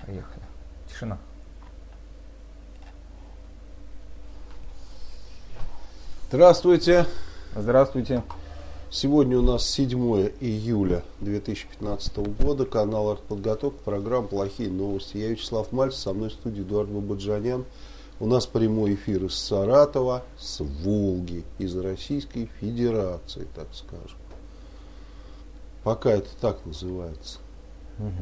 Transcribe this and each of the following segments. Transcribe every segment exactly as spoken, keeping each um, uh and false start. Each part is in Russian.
Поехали. Тишина. Здравствуйте. Здравствуйте. Сегодня у нас седьмое июля две тысячи пятнадцатого года. Канал «Артподготовка», программа «Плохие новости». Я Вячеслав Мальцев, со мной в студии Эдуард Бабаджанян. У нас прямой эфир из Саратова, с Волги, из Российской Федерации, так скажем. Пока это так называется. Угу.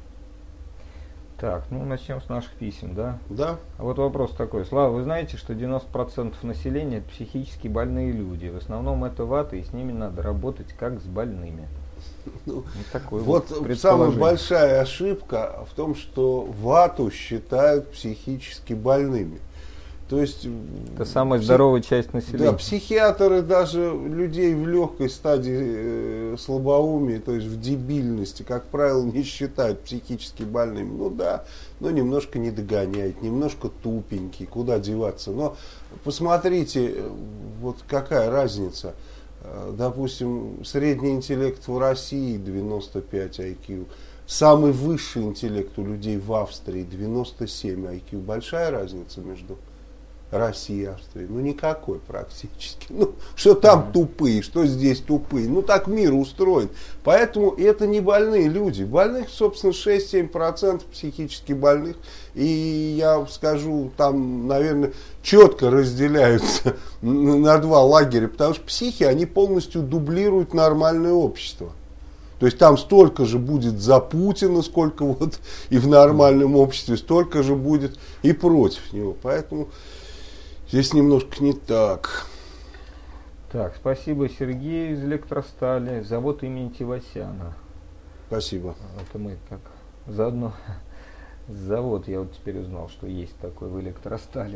Так, ну начнем с наших писем, да? Да. А вот вопрос такой. Слава, вы знаете, что девяносто процентов населения это психически больные люди. В основном это вата, и с ними надо работать как с больными. Ну, вот такой вот вот самая большая ошибка в том, что вату считают психически больными. То есть, это самая псих... здоровая часть населения. Да, психиатры даже людей в легкой стадии э, слабоумия, то есть в дебильности, как правило, не считают психически больными. Ну да, но немножко не догоняют, немножко тупенький, куда деваться. Но посмотрите, вот какая разница. Допустим, средний интеллект в России девяносто пять ай кью. Самый высший интеллект у людей в Австрии девяносто семь ай кью. Большая разница между России и Австрии? Ну, никакой практически. Ну, что там тупые, что здесь тупые. Ну, так мир устроен. Поэтому это не больные люди. Больных, собственно, шесть-семь процентов психически больных. И я скажу, там, наверное, четко разделяются на два лагеря. Потому что психи, они полностью дублируют нормальное общество. То есть там столько же будет за Путина, сколько вот и в нормальном обществе, столько же будет и против него. Поэтому здесь немножко не так. Так, спасибо Сергею из Электростали, завод имени Тивасяна. Спасибо. Это мы как заодно завод, я вот теперь узнал, что есть такой в Электростали.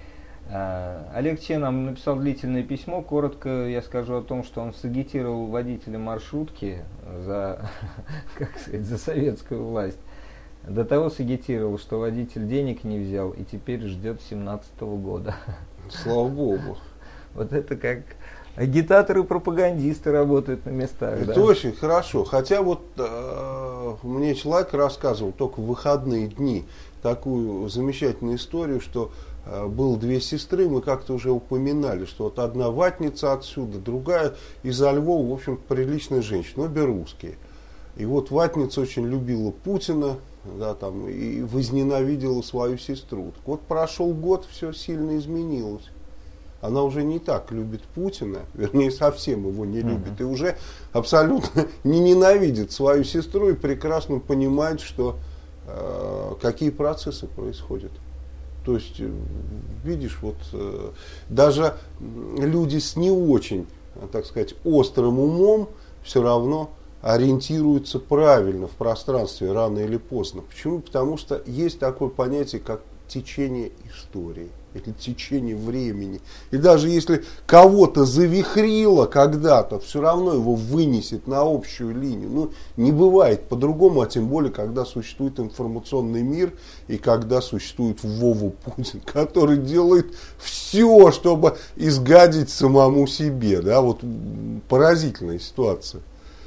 А, Олег Че нам написал длительное письмо. Коротко я скажу о том, что он сагитировал водителя маршрутки за, как сказать, за советскую власть. До того сагитировал, что водитель денег не взял и теперь ждет семнадцатого года. Слава Богу. Вот это как агитаторы, пропагандисты работают на местах. Это да? очень хорошо. Хотя вот э, мне человек рассказывал только в выходные дни такую замечательную историю, что э, было две сестры, мы как-то уже упоминали, что вот одна ватница отсюда, другая из-за Львова, в общем, приличная женщина, обе русские. И вот ватница очень любила Путина, да, там, и возненавидела свою сестру. Так вот прошел год, все сильно изменилось. Она уже не так любит Путина, вернее, совсем его не любит, uh-huh. и уже абсолютно не ненавидит свою сестру и прекрасно понимает, что э, какие процессы происходят. То есть, видишь, вот э, даже люди с не очень, так сказать, острым умом все равно ориентируются правильно в пространстве рано или поздно. Почему? Потому что есть такое понятие, как течение истории или течение времени. И даже если кого-то завихрило когда-то, все равно его вынесет на общую линию. Ну, не бывает по-другому, а тем более, когда существует информационный мир и когда существует Вова Путин, который делает все, чтобы изгадить самому себе. Да? Вот поразительная ситуация.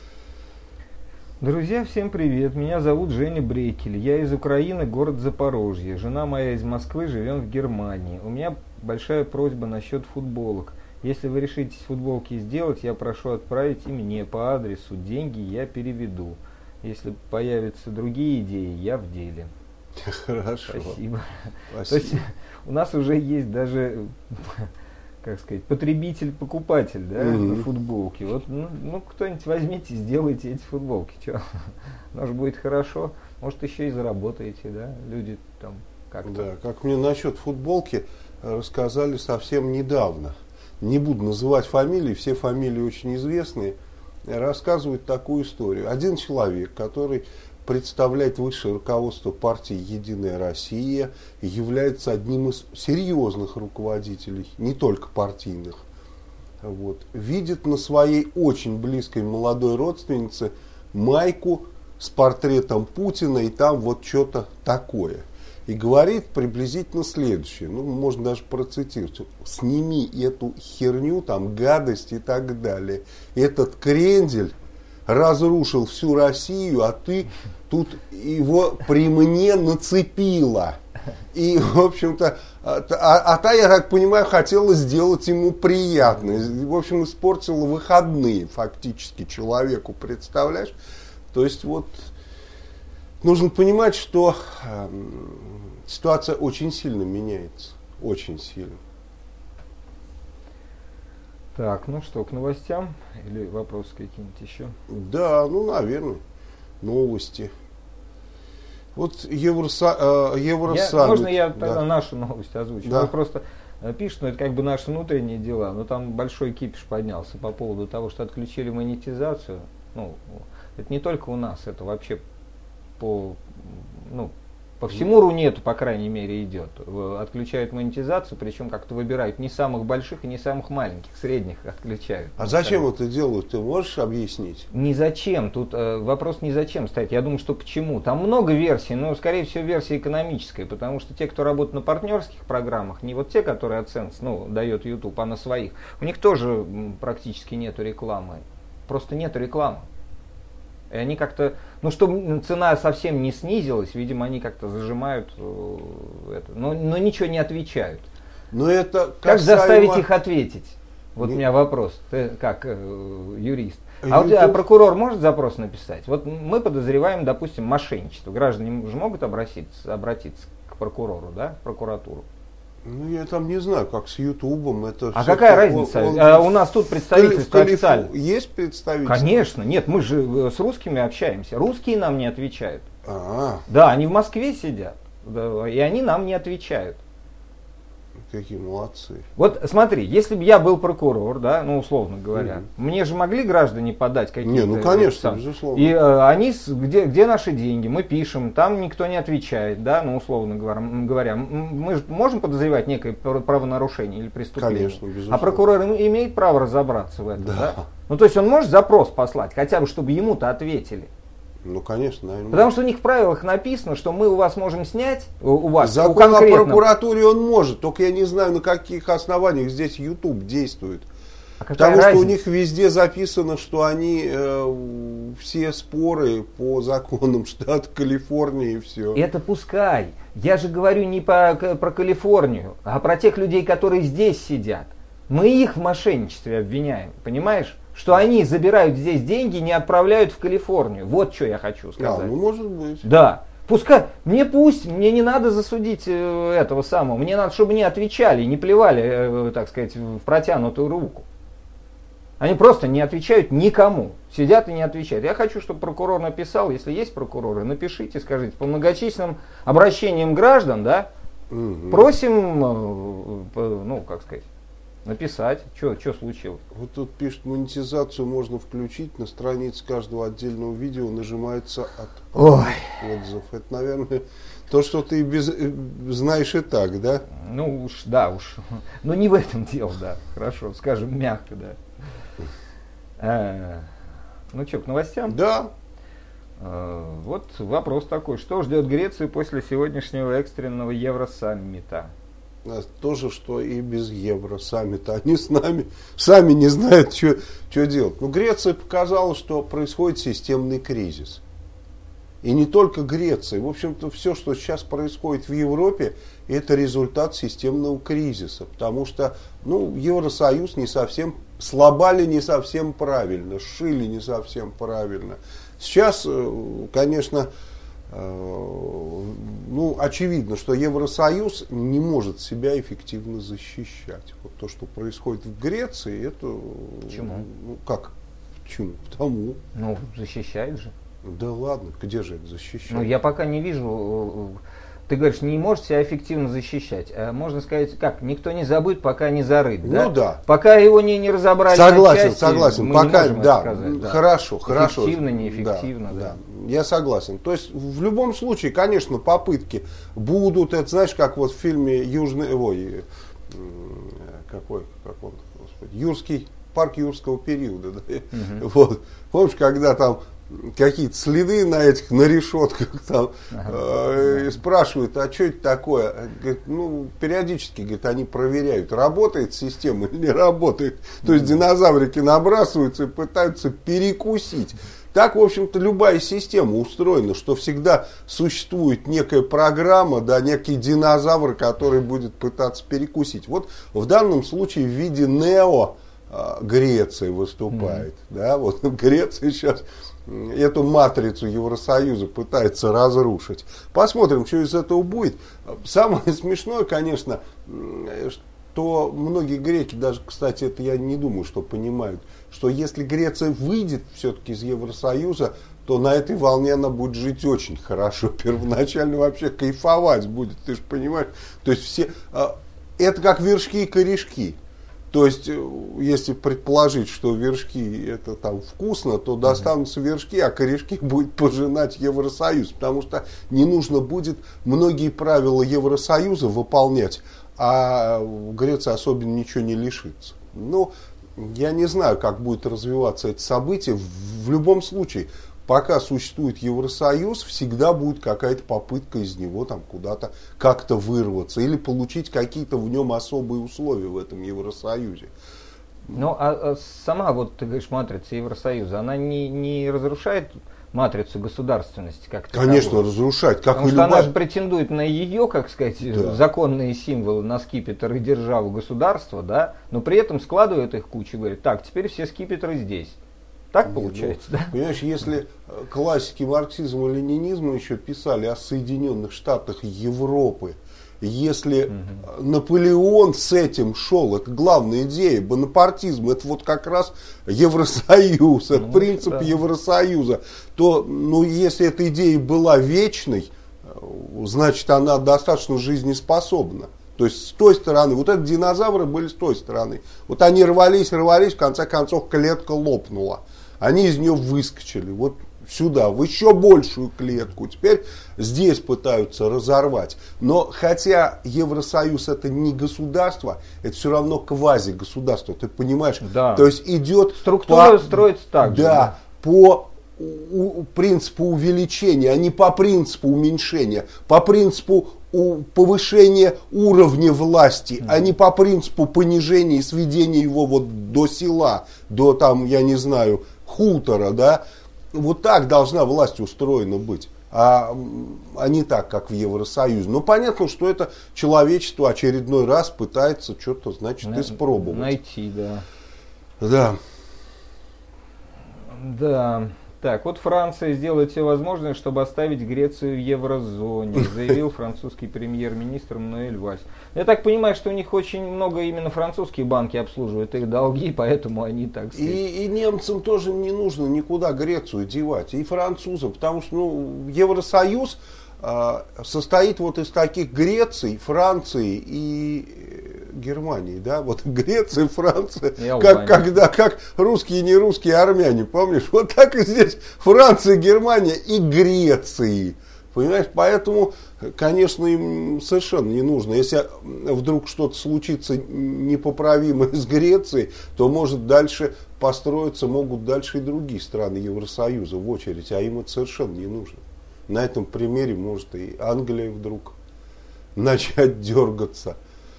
Друзья, всем привет. Меня зовут Женя Брейкель. Я из Украины, город Запорожье. Жена моя из Москвы, живем в Германии. У меня большая просьба насчет футболок. Если вы решитесь футболки сделать, я прошу отправить и мне по адресу. Деньги я переведу. Если появятся другие идеи, я в деле. Хорошо. Спасибо. Спасибо. То есть у нас уже есть даже, как сказать, потребитель-покупатель, да, mm-hmm. на футболке. Вот, ну, ну, кто-нибудь возьмите, сделайте эти футболки. Че? Может, будет хорошо, может, еще и заработаете, да, люди там как-то. Да, как мне насчет футболки рассказали совсем недавно. Не буду называть фамилии, все фамилии очень известные. Рассказывают такую историю. Один человек, который представляет высшее руководство партии «Единая Россия», является одним из серьезных руководителей, не только партийных. Вот. Видит на своей очень близкой молодой родственнице майку с портретом Путина, и там вот что-то такое. И говорит приблизительно следующее, ну, можно даже процитировать: сними эту херню, там, гадость и так далее. Этот крендель разрушил всю Россию, а ты тут его при мне нацепило. И, в общем-то, а, а та, я так понимаю, хотела сделать ему приятно. В общем, испортила выходные фактически человеку, представляешь? То есть, вот, нужно понимать, что э, ситуация очень сильно меняется. Очень сильно. Так, ну что, к новостям? Или вопросы какие-нибудь еще? Да, ну, наверное, новости. Вот Евроса, э, Евросаммит. Я, можно я да. тогда нашу новость озвучу? Да. Вы просто пишут, ну это как бы наши внутренние дела, но там большой кипиш поднялся по поводу того, что отключили монетизацию. Ну, это не только у нас, это вообще по, ну, по всему Рунету, по крайней мере, идет. Отключают монетизацию, причем как-то выбирают не самых больших и не самых маленьких, средних отключают. А зачем это делают, ты можешь объяснить? Не зачем, тут э, вопрос не зачем стоит, я думаю, что почему. Там много версий, но скорее всего версия экономическая, потому что те, кто работает на партнерских программах, не вот те, которые AdSense, ну, дает YouTube, а на своих, у них тоже м, практически нету рекламы, просто нету рекламы. И они как-то, ну, чтобы цена совсем не снизилась, видимо, они как-то зажимают э, это, но, но ничего не отвечают. Но это как касаемо... заставить их ответить? Вот не... у меня вопрос, ты как э, юрист. А YouTube... вот а прокурор может запрос написать? Вот мы подозреваем, допустим, мошенничество. Граждане же могут обратиться, обратиться к прокурору, да, в прокуратуру? Ну, я там не знаю, как с Ютубом. Это а какая разница? Он, а, у нас тут представительство официально. Есть представительство? Конечно, нет, мы же с русскими общаемся. Русские нам не отвечают. А-а. Да, они в Москве сидят, да, и они нам не отвечают. Какие молодцы. Вот смотри, если бы я был прокурор, да, ну условно говоря, Mm-hmm. мне же могли граждане подать какие-то... Не, ну конечно, сам, безусловно. И э, они, где, где наши деньги, мы пишем, там никто не отвечает, да, ну условно говоря. Мы же можем подозревать некое правонарушение или преступление. Конечно, безусловно. А прокурор имеет право разобраться в этом, да. Да? Ну то есть он может запрос послать, хотя бы чтобы ему-то ответили. Ну, конечно, наверное. Потому что у них в правилах написано, что мы у вас можем снять, у вас, Закон у конкретного... о прокуратуре он может, только я не знаю, на каких основаниях здесь YouTube действует. А Потому разница? что у них везде записано, что они э, все споры по законам штата Калифорния и все. Это пускай. Я же говорю не по, про Калифорнию, а про тех людей, которые здесь сидят. Мы их в мошенничестве обвиняем, понимаешь? Что они забирают здесь деньги и не отправляют в Калифорнию. Вот что я хочу сказать. А, ну может быть. Да. Пускай, мне пусть, мне не надо засудить э, этого самого. Мне надо, чтобы не отвечали, не плевали, э, так сказать, в протянутую руку. Они просто не отвечают никому. Сидят и не отвечают. Я хочу, чтобы прокурор написал, если есть прокуроры, напишите, скажите, по многочисленным обращениям граждан, да, Угу. просим, э, э, ну, как сказать, написать, что случилось. Вот тут пишет, монетизацию можно включить, на странице каждого отдельного видео нажимается от Ой. отзыв. Это, наверное, то, что ты без, знаешь и так, да? Ну уж, да уж. Но не в этом дело, да. Хорошо, скажем мягко, да. А, ну что, к новостям? Да. А, вот вопрос такой. Что ждет Грецию после сегодняшнего экстренного Евросаммита? То же, что и без Евросаммита. Они с нами сами не знают, что делать. Но Греция показала, что происходит системный кризис. И не только Греция. В общем-то, все, что сейчас происходит в Европе, это результат системного кризиса. Потому что ну, Евросоюз не совсем, слабали не совсем правильно, шили не совсем правильно. Сейчас, конечно, ну, очевидно, что Евросоюз не может себя эффективно защищать. Вот то, что происходит в Греции, это... Почему? Ну, как? Почему? Потому. Ну, защищает же. Да ладно, где же это защищать? Ну, я пока не вижу... Ты говоришь, не может себя эффективно защищать. А можно сказать, как, никто не забыт, пока не зарыт. Да? Ну да. Пока его не, не разобрали согласен, на части, согласен. мы Пока, не можем да, это сказать. Да. Хорошо, хорошо. Эффективно, неэффективно. Да, да. Да. Я согласен. То есть в любом случае, конечно, попытки будут. Это знаешь, как вот в фильме Южный, ой, какой, как он, господи, Юрский парк юрского периода. Да? Угу. Вот. Помнишь, когда там какие-то следы на этих, на решетках там, ага. э, и спрашивают, а что это такое? Говорит, ну, периодически, говорит, они проверяют, работает система или не работает. То есть динозаврики набрасываются и пытаются перекусить. Так, в общем-то, любая система устроена, что всегда существует некая программа, да, некий динозавр, который будет пытаться перекусить. Вот в данном случае в виде Нео э, Греция выступает. Mm-hmm. Да, вот Греция сейчас эту матрицу Евросоюза пытается разрушить. Посмотрим, что из этого будет. Самое смешное, конечно, что многие греки, даже, кстати, это я не думаю, что понимают, что если Греция выйдет все-таки из Евросоюза, то на этой волне она будет жить очень хорошо. Первоначально вообще кайфовать будет, ты же понимаешь. То есть все, это как вершки и корешки. То есть, если предположить, что вершки это там вкусно, то достанутся вершки, а корешки будет пожинать Евросоюз. Потому что не нужно будет многие правила Евросоюза выполнять, а Греция особенно ничего не лишится. Ну, я не знаю, как будет развиваться это событие. В любом случае, пока существует Евросоюз, всегда будет какая-то попытка из него там куда-то как-то вырваться или получить какие-то в нем особые условия в этом Евросоюзе. Ну, а, а сама, вот ты говоришь, матрица Евросоюза, она не, не разрушает матрицу государственности как-то? Конечно, того? Разрушает. Как Потому что любая... она же претендует на ее, как сказать, да. законные символы, на скипетр и державу государства, да, но при этом складывает их кучу и говорит, так, теперь все скипетры здесь. Так Нет, получается, ну, да? Понимаешь, если классики марксизма и ленинизма еще писали о Соединенных Штатах Европы, если угу. Наполеон с этим шел, это главная идея, бонапартизм, это вот как раз Евросоюз, ну, это принцип да. Евросоюза, то, ну, если эта идея была вечной, значит, она достаточно жизнеспособна. То есть с той стороны, вот эти динозавры были с той стороны. Вот они рвались, рвались, в конце концов клетка лопнула. Они из нее выскочили вот сюда, в еще большую клетку. Теперь здесь пытаются разорвать. Но хотя Евросоюз это не государство, это все равно квази-государство. Ты понимаешь? Да. То есть идет... Структура по, строится так же. Да, да. по у, принципу увеличения, а не по принципу уменьшения. По принципу у повышения уровня власти, mm-hmm. а не по принципу понижения и сведения его вот до села, до там, я не знаю, хутора, да. Вот так должна власть устроена быть, а, а не так, как в Евросоюзе. Но понятно, что это человечество очередной раз пытается что-то, значит, На, испробовать. Найти, да. Да. Да. Так, вот Франция сделает все возможное, чтобы оставить Грецию в еврозоне, заявил французский премьер-министр Мануэль Вальс. Я так понимаю, что у них очень много именно французские банки обслуживают их долги, поэтому они так сказать... И, и немцам тоже не нужно никуда Грецию девать, и французам, потому что ну, Евросоюз э, состоит вот из таких Греции, Франции и Германии, да, вот Греция, Франция, как, когда, как русские и нерусские армяне, помнишь, вот так и здесь Франция, Германия и Греции, понимаешь, поэтому, конечно, им совершенно не нужно, если вдруг что-то случится непоправимое с Грецией, то может дальше построиться, могут дальше и другие страны Евросоюза в очередь, а им это совершенно не нужно. На этом примере может и Англия вдруг начать дергаться.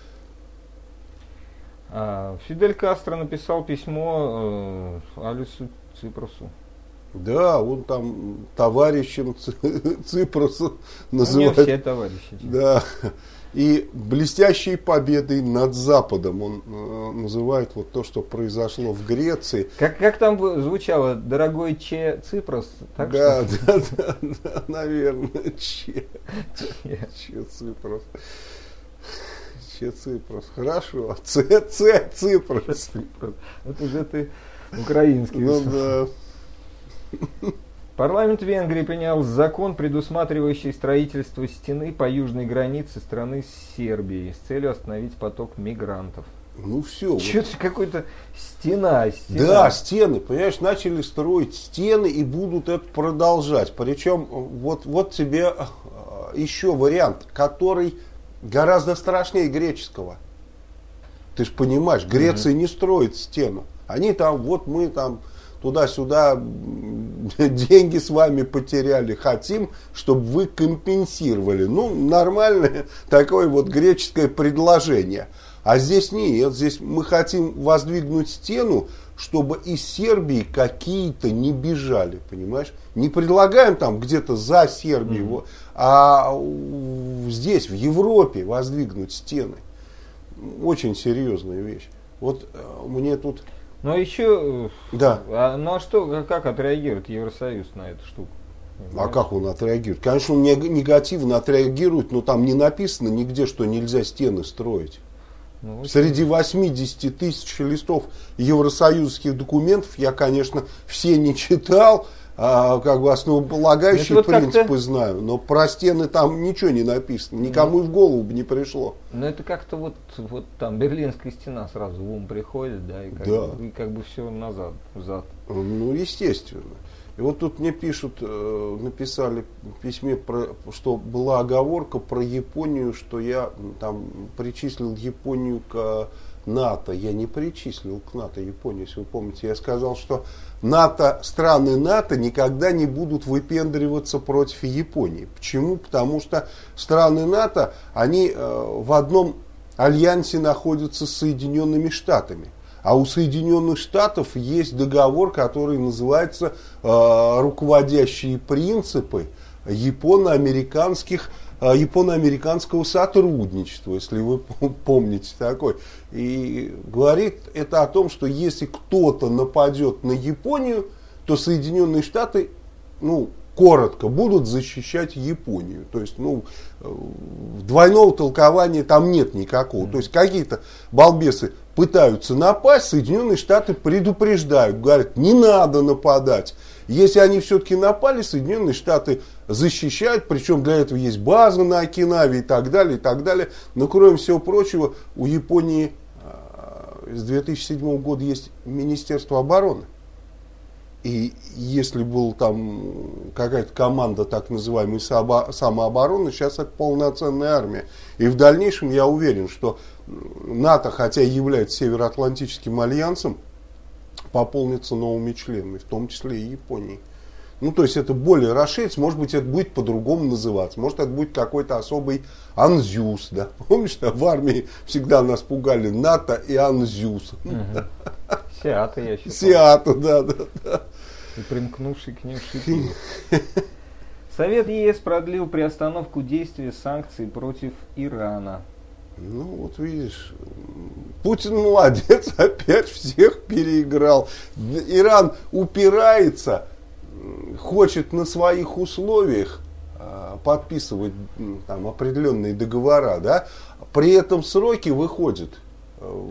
Фидель Кастро написал письмо э, Алексу Ципросу. Да, он там товарищем Ципроса называет. Не все товарищи. Да. И блестящей победой над Западом он э, называет вот то, что произошло в Греции. Как, как там звучало, дорогой Че Ципрос? Так да, что? да, да, да, наверное, Че. Че, Че Ципрос. Че Ципрос. Хорошо. Ц, Ц, Ципрос. Это уже ты украинский. Ну да. Парламент Венгрии принял закон, предусматривающий строительство стены по южной границе страны с Сербией с целью остановить поток мигрантов. Ну все. Что-то вот. Какой-то стена, стена. Да, стены, понимаешь, начали строить стены и будут это продолжать. Причем вот, вот тебе еще вариант, который гораздо страшнее греческого. Ты же понимаешь, Греция mm-hmm. не строит стену. Они там, вот мы там туда-сюда деньги с вами потеряли, хотим, чтобы вы компенсировали. Ну, нормальное такое вот греческое предложение. А здесь нет, здесь мы хотим воздвигнуть стену, чтобы из Сербии какие-то не бежали, понимаешь? Не предлагаем там где-то за Сербию, mm-hmm. а здесь, в Европе, воздвигнуть стены. Очень серьезная вещь. Вот мне тут... Но еще, да. а, ну а что, как отреагирует Евросоюз на эту штуку? А как он отреагирует? Конечно, он негативно отреагирует, но там не написано нигде, что нельзя стены строить. Ну, среди восьмидесяти тысяч листов евросоюзских документов я, конечно, все не читал, а, как бы основополагающие вот принципы как-то... знаю, но про стены там ничего не написано, никому ну, и в голову бы не пришло. Ну это как-то вот, вот там Берлинская стена сразу в ум приходит, да, и как, да. бы, и как бы все назад, взад. Ну, естественно. И вот тут мне пишут, э, написали в письме, про, что была оговорка про Японию, что я там причислил Японию к НАТО. Я не причислил к НАТО Японию, если вы помните. Я сказал, что НАТО, страны НАТО никогда не будут выпендриваться против Японии. Почему? Потому что страны НАТО, они э, в одном альянсе находятся с Соединенными Штатами. А у Соединенных Штатов есть договор, который называется э, «Руководящие принципы японо-американских, э, японо-американского сотрудничества», если вы помните такой. И говорит это о том, что если кто-то нападет на Японию, то Соединенные Штаты, ну, коротко, будут защищать Японию. То есть, ну, двойного толкования там нет никакого. То есть, какие-то балбесы пытаются напасть, Соединенные Штаты предупреждают, говорят, не надо нападать. Если они все-таки напали, Соединенные Штаты защищают, причем для этого есть база на Окинаве и так далее, и так далее. Но, кроме всего прочего, у Японии с две тысячи седьмого года есть Министерство обороны. И если была там какая-то команда так называемой самообороны, сейчас это полноценная армия. И в дальнейшем я уверен, что НАТО, хотя и является Североатлантическим альянсом, пополнится новыми членами, в том числе и Японией. Ну, то есть это более расширится, может быть, это будет по-другому называться, может, это будет какой-то особый АНЗЮС, да? Помнишь, да, в армии всегда нас пугали НАТО и АНЗЮС. Угу. Сиата, я считаю. Сиата, да, да, да. И примкнувший к ним шипи. Совет ЕС продлил приостановку действия санкций против Ирана. Ну, вот видишь, Путин молодец, опять всех переиграл. Иран упирается, хочет на своих условиях э, подписывать там определенные договора, да, при этом сроки выходят, э,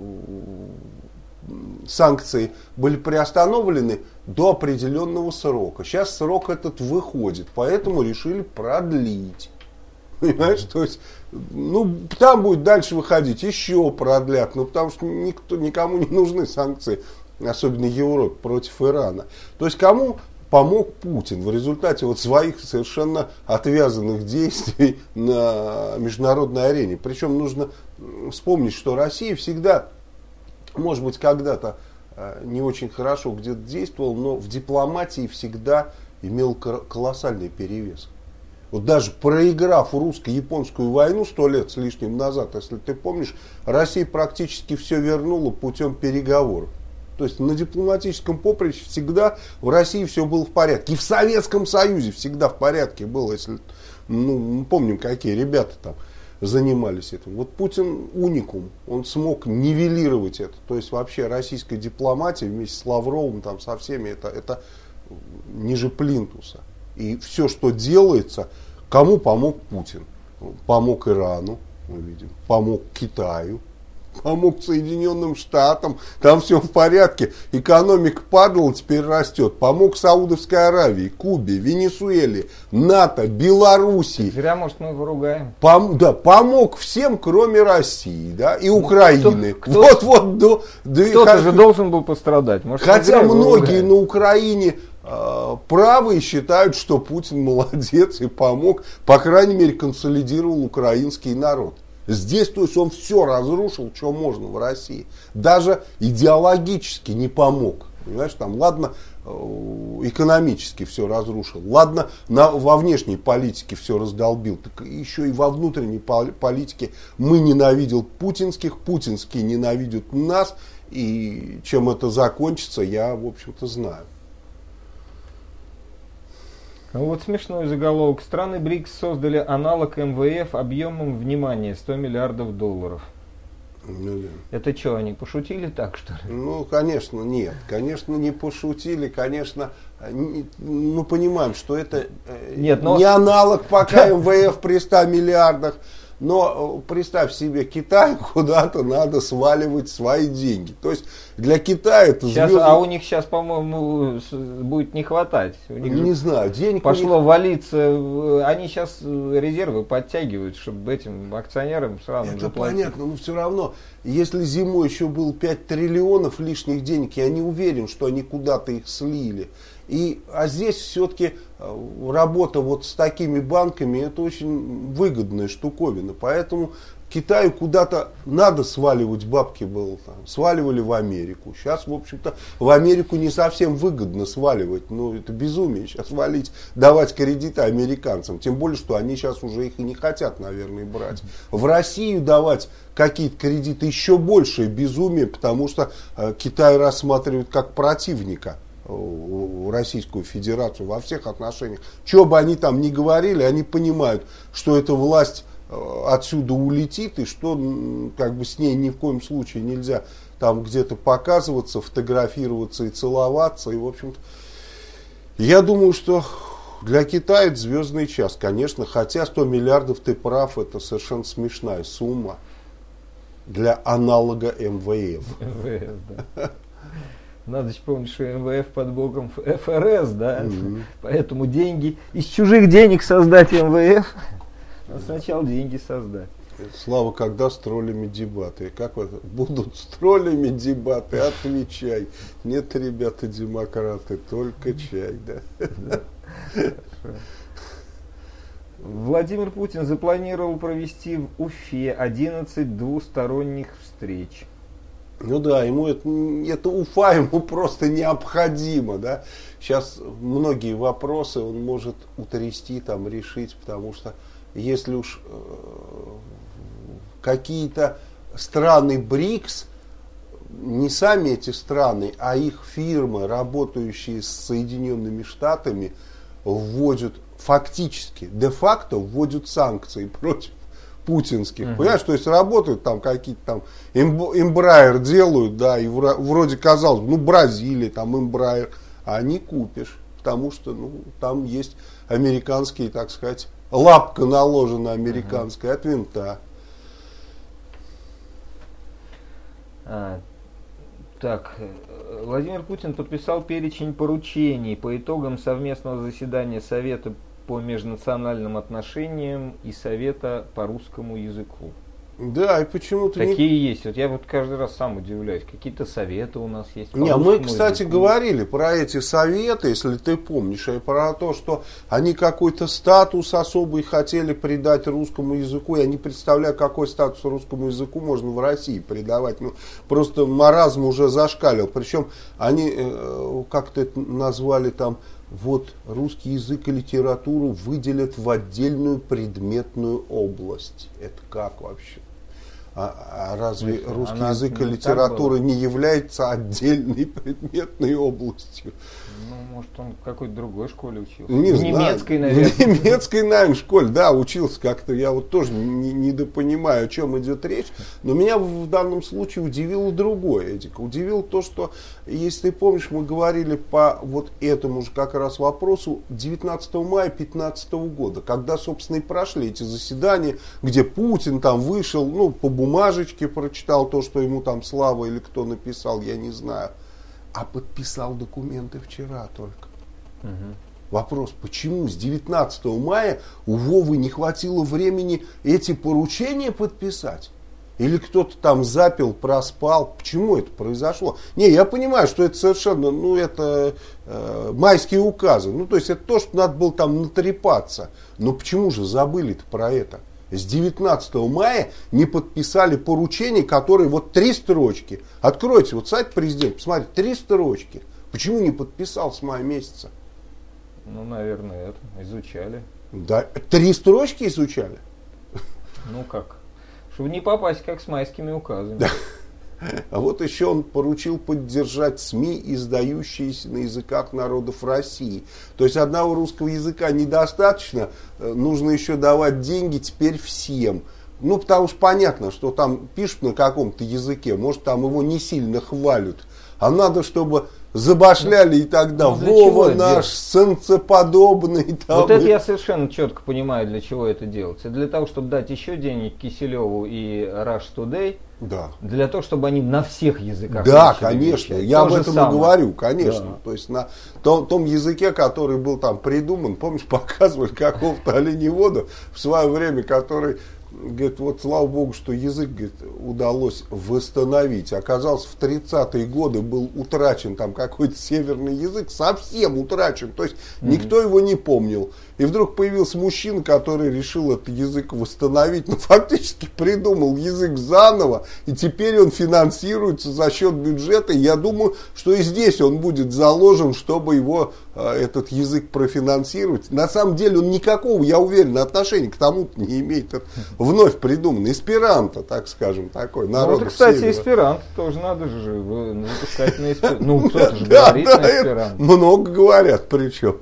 санкции были приостановлены до определенного срока. Сейчас срок этот выходит, поэтому решили продлить. Понимаешь, то есть, ну, там будет дальше выходить, еще продлят, ну, потому что никто, никому не нужны санкции, особенно Европе, против Ирана. То есть, кому помог Путин в результате вот своих совершенно отвязанных действий на международной арене. Причем нужно вспомнить, что Россия всегда, может быть, когда-то не очень хорошо где-то действовала, но в дипломатии всегда имел колоссальный перевес. Вот даже проиграв русско-японскую войну сто лет с лишним назад, если ты помнишь, Россия практически все вернула путем переговоров. То есть на дипломатическом поприще всегда в России все было в порядке. И в Советском Союзе всегда в порядке было, если, ну, мы помним, какие ребята там занимались этим. Вот Путин уникум, он смог нивелировать это. То есть вообще российская дипломатия вместе с Лавровым, там, со всеми, это, это ниже плинтуса. И все, что делается, кому помог Путин? Помог Ирану, мы видим, помог Китаю, помог Соединенным Штатам, там все в порядке, экономика падала, теперь растет, помог Саудовской Аравии, Кубе, Венесуэле, НАТО, Белоруссии. Зря, может, мы его ругаем. Пом, да, помог всем, кроме России, да, и Украины. Кто, вот, кто, вот, до, до, кто-то хотя, же должен был пострадать. Может, хотя многие на Украине э, правые считают, что Путин молодец и помог, по крайней мере, консолидировал украинский народ. Здесь, то есть, он все разрушил, что можно в России. Даже идеологически не помог. Понимаешь, там, ладно, экономически все разрушил, ладно, на, во внешней политике все раздолбил, так еще и во внутренней политике мы ненавидел путинских, путинские ненавидят нас, и чем это закончится, я, в общем-то, знаю. Вот смешной заголовок. Страны БРИКС создали аналог эм вэ эф объемом, внимания, сто миллиардов долларов. Ну, да. Это что, они пошутили так, что ли? Ну, конечно, нет. Конечно, не пошутили. Конечно, не, мы понимаем, что это нет, но... не аналог пока эм вэ эф при ста миллиардах. Но представь себе, Китай куда-то надо сваливать свои деньги. То есть для Китая это сейчас, звездный... А у них сейчас, по-моему, будет не хватать. У них не знаю, денег пошло них... валиться. Они сейчас резервы подтягивают, чтобы этим акционерам сразу это заплатить. Понятно, но все равно, если зимой еще было пять триллионов лишних денег, я не уверен, что они куда-то их слили. И, а здесь все-таки работа вот с такими банками, это очень выгодная штуковина. Поэтому Китаю куда-то надо сваливать бабки было. Там, сваливали в Америку. Сейчас, в общем-то, в Америку не совсем выгодно сваливать. Ну, это безумие сейчас валить, давать кредиты американцам. Тем более, что они сейчас уже их и не хотят, наверное, брать. В Россию давать какие-то кредиты еще большее безумие, потому что э, Китай рассматривают как противника Российскую Федерацию во всех отношениях. Что бы они там ни говорили, они понимают, что эта власть отсюда улетит и что как бы с ней ни в коем случае нельзя там где-то показываться, фотографироваться и целоваться. И, в общем-то, я думаю, что для Китая это звездный час, конечно, хотя сто миллиардов, ты прав, это совершенно смешная сумма для аналога эм вэ эф. эм вэ эф, да. Надо же помнить, что эм вэ эф под боком эф эр эс, да, mm-hmm. Поэтому деньги, из чужих денег создать эм вэ эф, надо сначала деньги создать. Слава, когда с троллями дебаты? Как вот будут с троллями дебаты? Отвечай. Нет, ребята, демократы, только чай, да. Владимир Путин запланировал провести в Уфе одиннадцать двусторонних встреч. Ну да, ему это, это Уфа ему просто необходимо, да. Сейчас многие вопросы он может утрясти, там, решить, потому что если уж э, какие-то страны БРИКС, не сами эти страны, а их фирмы, работающие с Соединенными Штатами, вводят фактически, де-факто вводят санкции против путинских, uh-huh. понимаешь, то есть работают там какие-то там Embraer делают, да, и вроде казалось бы, ну Бразилия, там Embraer, а не купишь, потому что, ну, там есть американские, так сказать, лапка наложена американская uh-huh. от винта. А, так, Владимир Путин подписал перечень поручений по итогам совместного заседания Совета по межнациональным отношениям и Совета по русскому языку. Да, и почему-то такие не... есть. Вот я вот каждый раз сам удивляюсь. Какие-то советы у нас есть. Не, мы, кстати, языку. говорили про эти советы, если ты помнишь, и про то, что они какой-то статус особый хотели придать русскому языку. Я не представляю, какой статус русскому языку можно в России придавать. Ну, просто маразм уже зашкалил. Причем они э, как-то это назвали там, вот русский язык и литературу выделят в отдельную предметную область. Это как вообще? А, а разве Слушай, русский язык и литература не является отдельной предметной областью? Ну, может, он в какой-то другой школе учился. Не в знаю. Немецкой, наверное. В немецкой, наверное, школе, да, учился как-то. Я вот тоже не, недопонимаю, о чем идет речь. Но меня в данном случае удивило другое, Эдик. Удивило то, что, если ты помнишь, мы говорили по вот этому же как раз вопросу девятнадцатого мая две тысячи пятнадцатого года, когда, собственно, и прошли эти заседания, где Путин там вышел, ну, по бумажечке прочитал то, что ему там Слава или кто написал, я не знаю. А подписал документы вчера только. Угу. Вопрос, почему с девятнадцатого мая у Вовы не хватило времени эти поручения подписать? Или кто-то там запил, проспал? Почему это произошло? Не, я понимаю, что это совершенно, ну, это э, майские указы. Ну, то есть, это то, что надо было там натрепаться. Но почему же забыли-то про это? с девятнадцатого мая не подписали поручение, которое вот три строчки. Откройте вот сайт президента, посмотрите, три строчки. Почему не подписал с мая месяца? Ну, наверное, это изучали. Да, три строчки изучали. Ну как? Чтобы не попасть как с майскими указами. Да. А вот еще он поручил поддержать СМИ, издающиеся на языках народов России. То есть одного русского языка недостаточно, нужно еще давать деньги теперь всем. Ну, потому что понятно, что там пишут на каком-то языке, может, там его не сильно хвалят. А надо, чтобы забашляли, и тогда ну, Вова наш, солнцеподобный. Там, вот это я совершенно четко понимаю, для чего это делается. Для того, чтобы дать еще денег Киселеву и Rush Today, да. Для того, чтобы они на всех языках. Да, конечно, я То об этом самое. и говорю, конечно. Да. То есть на том, том языке, который был там придуман, помнишь, показывали какого-то оленевода в свое время, который... Говорит, вот слава богу, что язык, говорит, удалось восстановить. Оказалось, в тридцатые годы был утрачен там какой-то северный язык, совсем утрачен. То есть mm-hmm. никто его не помнил. И вдруг появился мужчина, который решил этот язык восстановить. Ну, фактически придумал язык заново. И теперь он финансируется за счет бюджета. И я думаю, что и здесь он будет заложен, чтобы его, этот язык профинансировать. На самом деле он никакого, я уверен, отношения к тому-то не имеет. Вновь придуман. Эсперанто, так скажем, такой народ. Ну, вот, кстати, севера. Эсперанто тоже надо же запускать на эсперанто. Ну, кто-то же говорит на эсперанто. Много говорят, причем.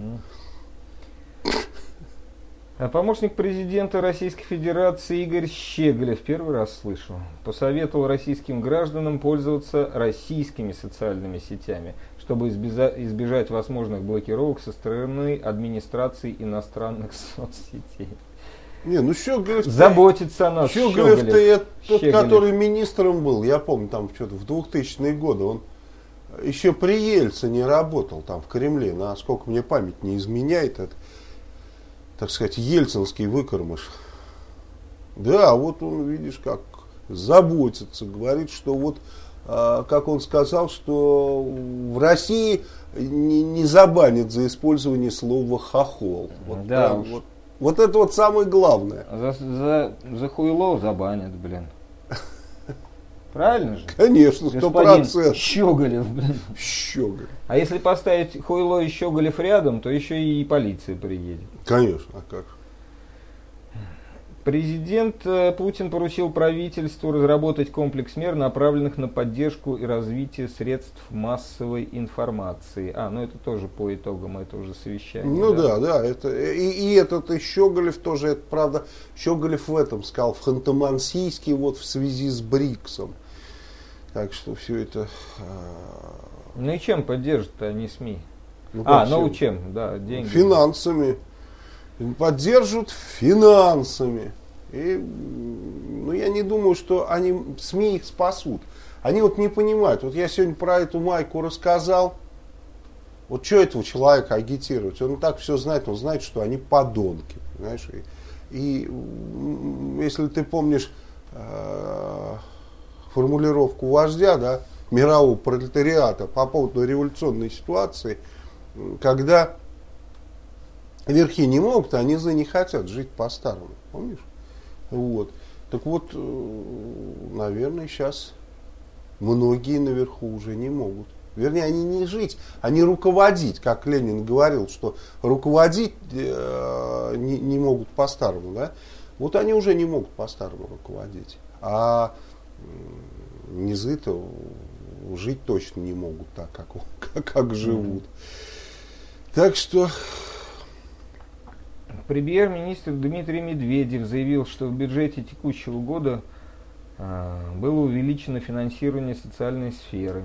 А помощник президента Российской Федерации Игорь Щеголев, первый раз слышу, посоветовал российским гражданам пользоваться российскими социальными сетями, чтобы избежать возможных блокировок со стороны администрации иностранных соцсетей. Не, ну Щеголев... Заботится о нас. Щеголев-то это тот, Щеголев. Который министром был, я помню, там что-то в двухтысячные годы, он еще при Ельцине работал там в Кремле, насколько мне память не изменяет, это, так сказать, ельцинский выкормыш. Да, вот он, видишь, как заботится, говорит, что вот, как он сказал, что в России не, не забанят за использование слова «хохол». Вот, да, прям, вот, вот это вот самое главное. За, за, за хуйло забанят, блин. Правильно же? Конечно, сто процентов. Щеголев, блин. Щеголев. А если поставить хуйло и Щеголев рядом, то еще и полиция приедет. Конечно, а как? Президент Путин поручил правительству разработать комплекс мер, направленных на поддержку и развитие средств массовой информации. А, ну это тоже по итогам этого же совещания. Ну да, да, да. Это, и, и этот и Щеголев тоже, это правда, Щеголев в этом сказал, в Ханты-Мансийске, вот в связи с БРИКСом. Так что все это... Ну и чем поддержат они СМИ? Ну, а, ну чем, да, деньги. Финансами. Поддержат финансами. И, ну, я не думаю, что они, СМИ их спасут. Они вот не понимают. Вот я сегодня про эту майку рассказал. Вот что этого человека агитировать? Он и так все знает, он знает, что они подонки. Понимаешь? И, и если ты помнишь э, формулировку вождя, да, мирового пролетариата по поводу революционной ситуации, когда верхи не могут, а низы не хотят жить по-старому. Помнишь? Вот. Так вот, наверное, сейчас многие наверху уже не могут. Вернее, они не жить, они руководить, как Ленин говорил, что руководить э, не, не могут по-старому. Да? Вот они уже не могут по-старому руководить. А низы-то жить точно не могут так, как, как, как живут. Mm-hmm. Так что... Премьер-министр Дмитрий Медведев заявил, что в бюджете текущего года э, было увеличено финансирование социальной сферы.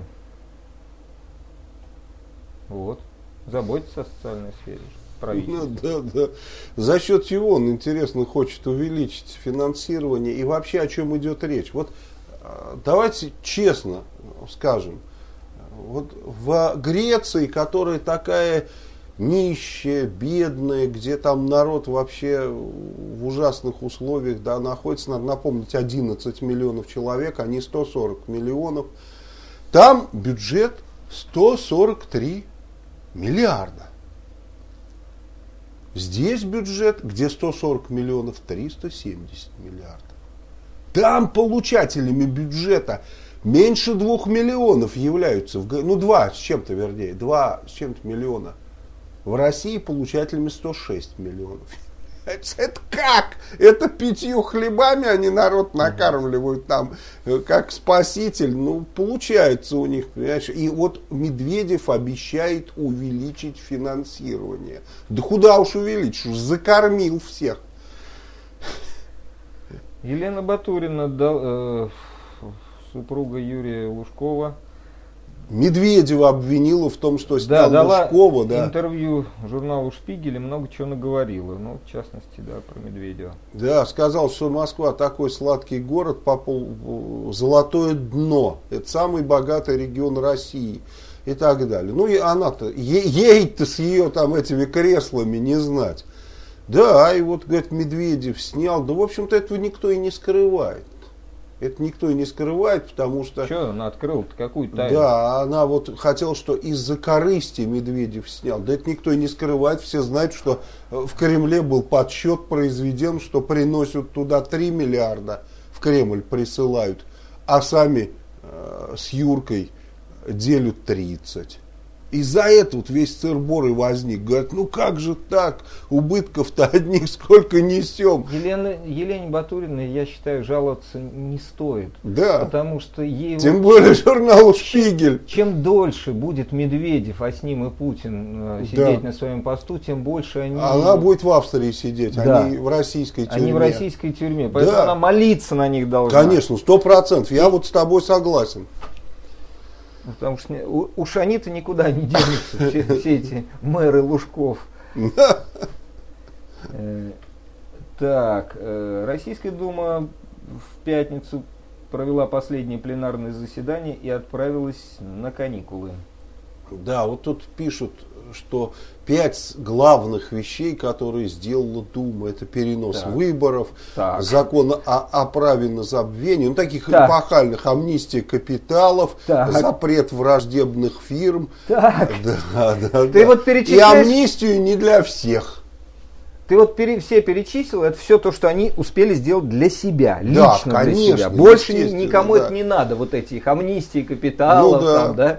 Вот. Заботится о социальной сфере. Ну, да, да. За счет чего он, интересно, хочет увеличить финансирование и вообще о чем идет речь? Вот давайте честно скажем, вот в Греции, которая такая нищая, бедная, где там народ вообще в ужасных условиях, да, находится, надо напомнить, одиннадцать миллионов человек, а не сто сорок миллионов. Там бюджет сто сорок три миллиарда. Здесь бюджет, где сто сорок миллионов, триста семьдесят миллиардов. Там получателями бюджета меньше двух миллионов являются, в, ну два с чем-то вернее, два с чем-то миллиона. В России получателями сто шесть миллионов. Это как? Это пятью хлебами они народ накармливают там, как спаситель. Ну, получается у них, понимаешь. И вот Медведев обещает увеличить финансирование. Да куда уж увеличить, уж закормил всех. Елена Батурина, э, супруга Юрия Лужкова, Медведева обвинила в том, что да, снял дала Лужкова. Да, интервью журналу «Шпигель» и много чего наговорила. Ну, в частности, да, про Медведева. Да, сказал, что Москва такой сладкий город, попал золотое дно. Это самый богатый регион России. И так далее. Ну, и она-то, е- ей-то с ее там этими креслами не знать. Да, и вот, говорит, Медведев снял. Да, в общем-то, этого никто и не скрывает. Это никто и не скрывает, потому что... Что она открыла-то, какую тайну? Да, она вот хотела, что из-за корысти Медведев снял. Да это никто и не скрывает. Все знают, что в Кремле был подсчет произведен, что приносят туда три миллиарда, в Кремль присылают, а сами э, с Юркой делят тридцать. Из-за этого вот весь сыр-бор и возник. Говорят, ну как же так? Убытков-то одних сколько несем. Елена, Елене Батуриной, я считаю, жаловаться не стоит. Да. Потому что ей... Тем более журналу «Шпигель». Чем дольше будет Медведев, а с ним и Путин э, сидеть Да. на своем посту, тем больше они... Она будет в Австрии сидеть, Да. а не в российской тюрьме. Они в российской тюрьме. Поэтому Да. она молиться на них должна. Конечно, сто процентов. Я вот с тобой согласен. Потому что у- уж они-то никуда не денутся, все, все эти мэры Лужков. Э, Так, э, Российская Дума в пятницу провела последнее пленарное заседание и отправилась на каникулы. Да, вот тут пишут, что пять главных вещей, которые сделала Дума, это перенос Так. выборов, Так. закон о, о праве на забвение, ну, таких Так. эпохальных, амнистия капиталов, Так. запрет враждебных фирм. Так, Да, да, Ты да. вот И перечисляешь- амнистию не для всех. ты вот пере- все перечислил, это все то, что они успели сделать для себя, Да, лично для конечно, себя. Больше ни- естественно, никому да. это не надо, вот эти их амнистии, капиталов, Ну, да. там, да.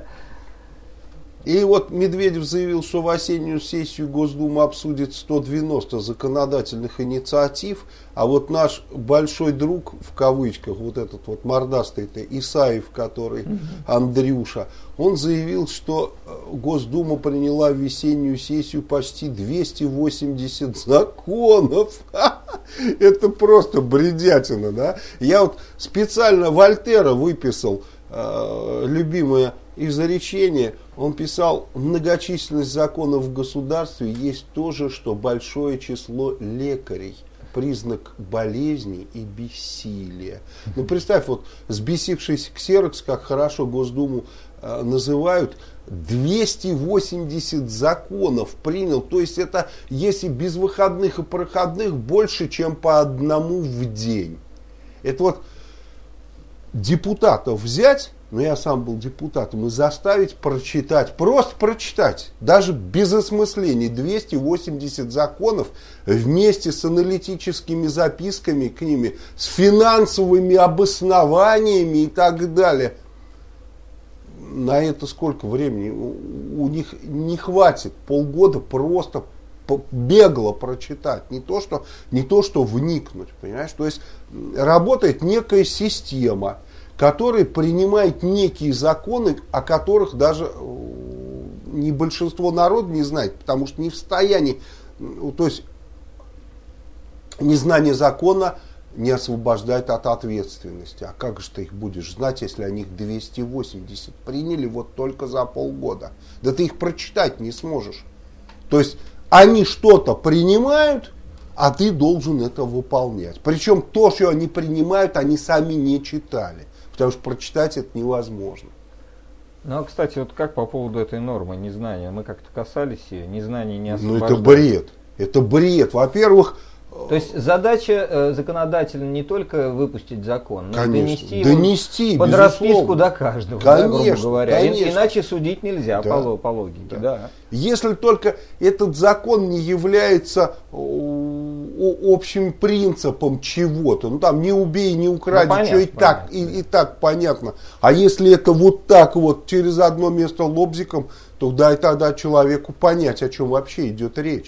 И вот Медведев заявил, что в осеннюю сессию Госдума обсудит сто девяносто законодательных инициатив, а вот наш большой друг, в кавычках, вот этот вот мордастый-то Исаев, который Андрюша, он заявил, что Госдума приняла в весеннюю сессию почти двести восемьдесят законов. Это просто бредятина, да? Я вот специально Вольтера выписал, э, любимое изречение. Он писал, многочисленность законов в государстве есть то же, что большое число лекарей. Признак болезни и бессилия. Ну, представь, вот взбесившийся ксерокс, как хорошо Госдуму э, называют, двести восемьдесят законов принял. То есть это, если без выходных и проходных, больше, чем по одному в день. Это вот депутатов взять, ну я сам был депутатом, и заставить прочитать, просто прочитать, даже без осмыслений, двести восемьдесят законов вместе с аналитическими записками к ними, с финансовыми обоснованиями и так далее. На это сколько времени? У, у них не хватит полгода просто по- бегло прочитать, не то, что, не то что вникнуть, понимаешь? То есть работает некая система, который принимает некие законы, о которых даже не большинство народа не знает, потому что не в состоянии, то есть незнание закона не освобождает от ответственности. А как же ты их будешь знать, если они их двести восемьдесят приняли вот только за полгода? Да ты их прочитать не сможешь. То есть они что-то принимают, а ты должен это выполнять. Причем то, что они принимают, они сами не читали. Потому что прочитать это невозможно. Ну, а, кстати, вот как по поводу этой нормы незнания? Мы как-то касались ее, незнание не Ну, освобождает. это бред. Это бред. Во-первых, То есть задача э, законодателя не только выпустить закон, но конечно, донести, донести его под безусловно. расписку до каждого, конечно, да, грубо говоря. конечно. Иначе судить нельзя, да. по, по логике. Да. Да. Если только этот закон не является общим принципом чего-то, ну там не убей, не укради, ну, что и так, и, и так понятно. А если это вот так вот через одно место лобзиком, то дай тогда человеку понять, о чем вообще идет речь.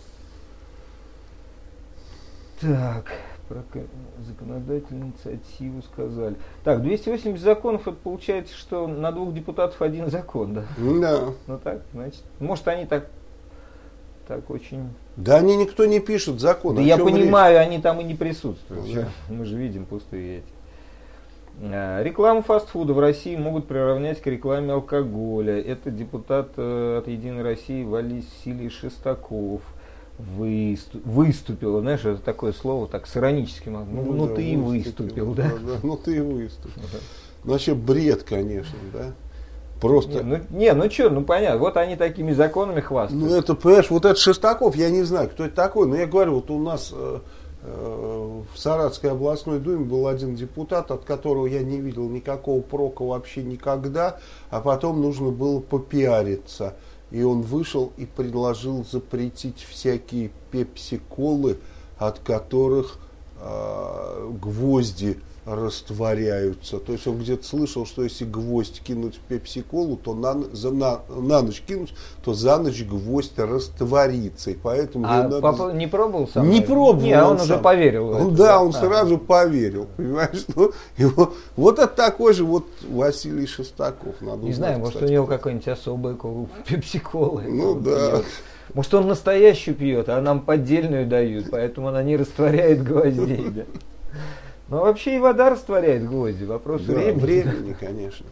Так, про законодательную инициативу сказали. Так, двести восемьдесят законов, это получается, что на двух депутатов один закон, да? Да. Ну так, значит, может они так, так очень... Да они никто не пишет закон. Да я понимаю, речь? Они там и не присутствуют. Да. Мы же видим пустые эти. Рекламу фастфуда в России могут приравнять к рекламе алкоголя. Это депутат э, от Единой России Василий Шестаков выступил, знаешь, это такое слово, так с ироническим, ну, ну, ну да, ты и выступил, да? Да, да. Ну ты и выступил. Да. Ну вообще бред, конечно, да? Просто... Не, ну, не, ну что, ну понятно, вот они такими законами хвастаются. Ну это, понимаешь, вот этот Шестаков, я не знаю, кто это такой, но я говорю, вот у нас э, э, в Саратовской областной думе был один депутат, от которого я не видел никакого прока вообще никогда, а потом нужно было попиариться. И он вышел и предложил запретить всякие пепси-колы, от которых э, гвозди растворяются. То есть он где-то слышал, что если гвоздь кинуть в пепси-колу, то на, за, на, на ночь кинуть, то за ночь гвоздь растворится. И поэтому а надо... папа не пробовал сам? Не пробовал. Не, он, он сам. уже поверил. Он, это, да, да, он а. сразу поверил. Понимаешь? Ну, его, вот это такой же вот Василий Шестаков. Надо не узнать, знаю, может кстати, у него какой-нибудь особый пепси-колы. Ну да. Пьет. Может он настоящую пьет, а нам поддельную дают, поэтому она не растворяет гвоздей. Да? Но вообще и вода растворяет гвозди, вопрос да, времени. времени, конечно.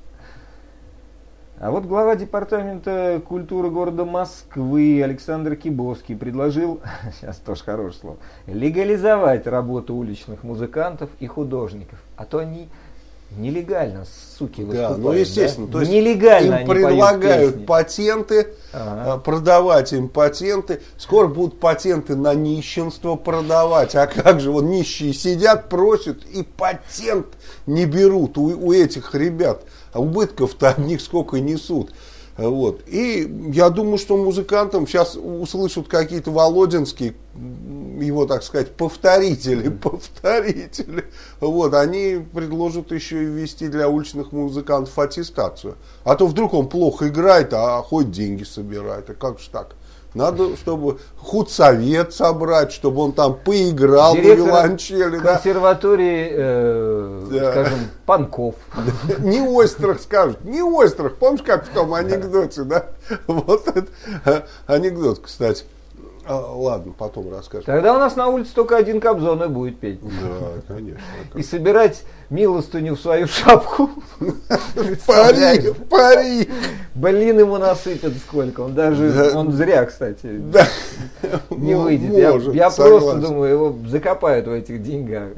А вот глава департамента культуры города Москвы Александр Кибовский предложил, сейчас тоже хорошее слово, легализовать работу уличных музыкантов и художников. А то они нелегально, суки, выступают. Да, ну естественно. Да? То есть нелегально им предлагают патенты, ага. продавать им патенты. Скоро будут патенты на нищенство продавать. А как же, вот нищие сидят, просят и патент не берут у, у этих ребят. А убытков-то от них сколько несут. Вот. И я думаю, что музыкантам сейчас услышат какие-то володинские, его, так сказать, повторители, повторители. Вот, они предложат еще и ввести для уличных музыкантов аттестацию. А то вдруг он плохо играет, а хоть деньги собирает. А как же так? Надо, чтобы худсовет собрать, чтобы он там поиграл на виолончели. Консерватории, э, да. скажем, Панков. Не Острых скажут, не Острых. Помнишь, как в том анекдоте, да? Вот это анекдот, кстати. А, ладно, потом расскажем. Тогда у нас на улице только один Кобзон и будет петь. Да, конечно. И собирать милостыню в свою шапку. Пари, пари. Блин, ему насыпят сколько. Он даже, да. он зря, кстати, да. не выйдет. Может, я я просто думаю, его закопают в этих деньгах.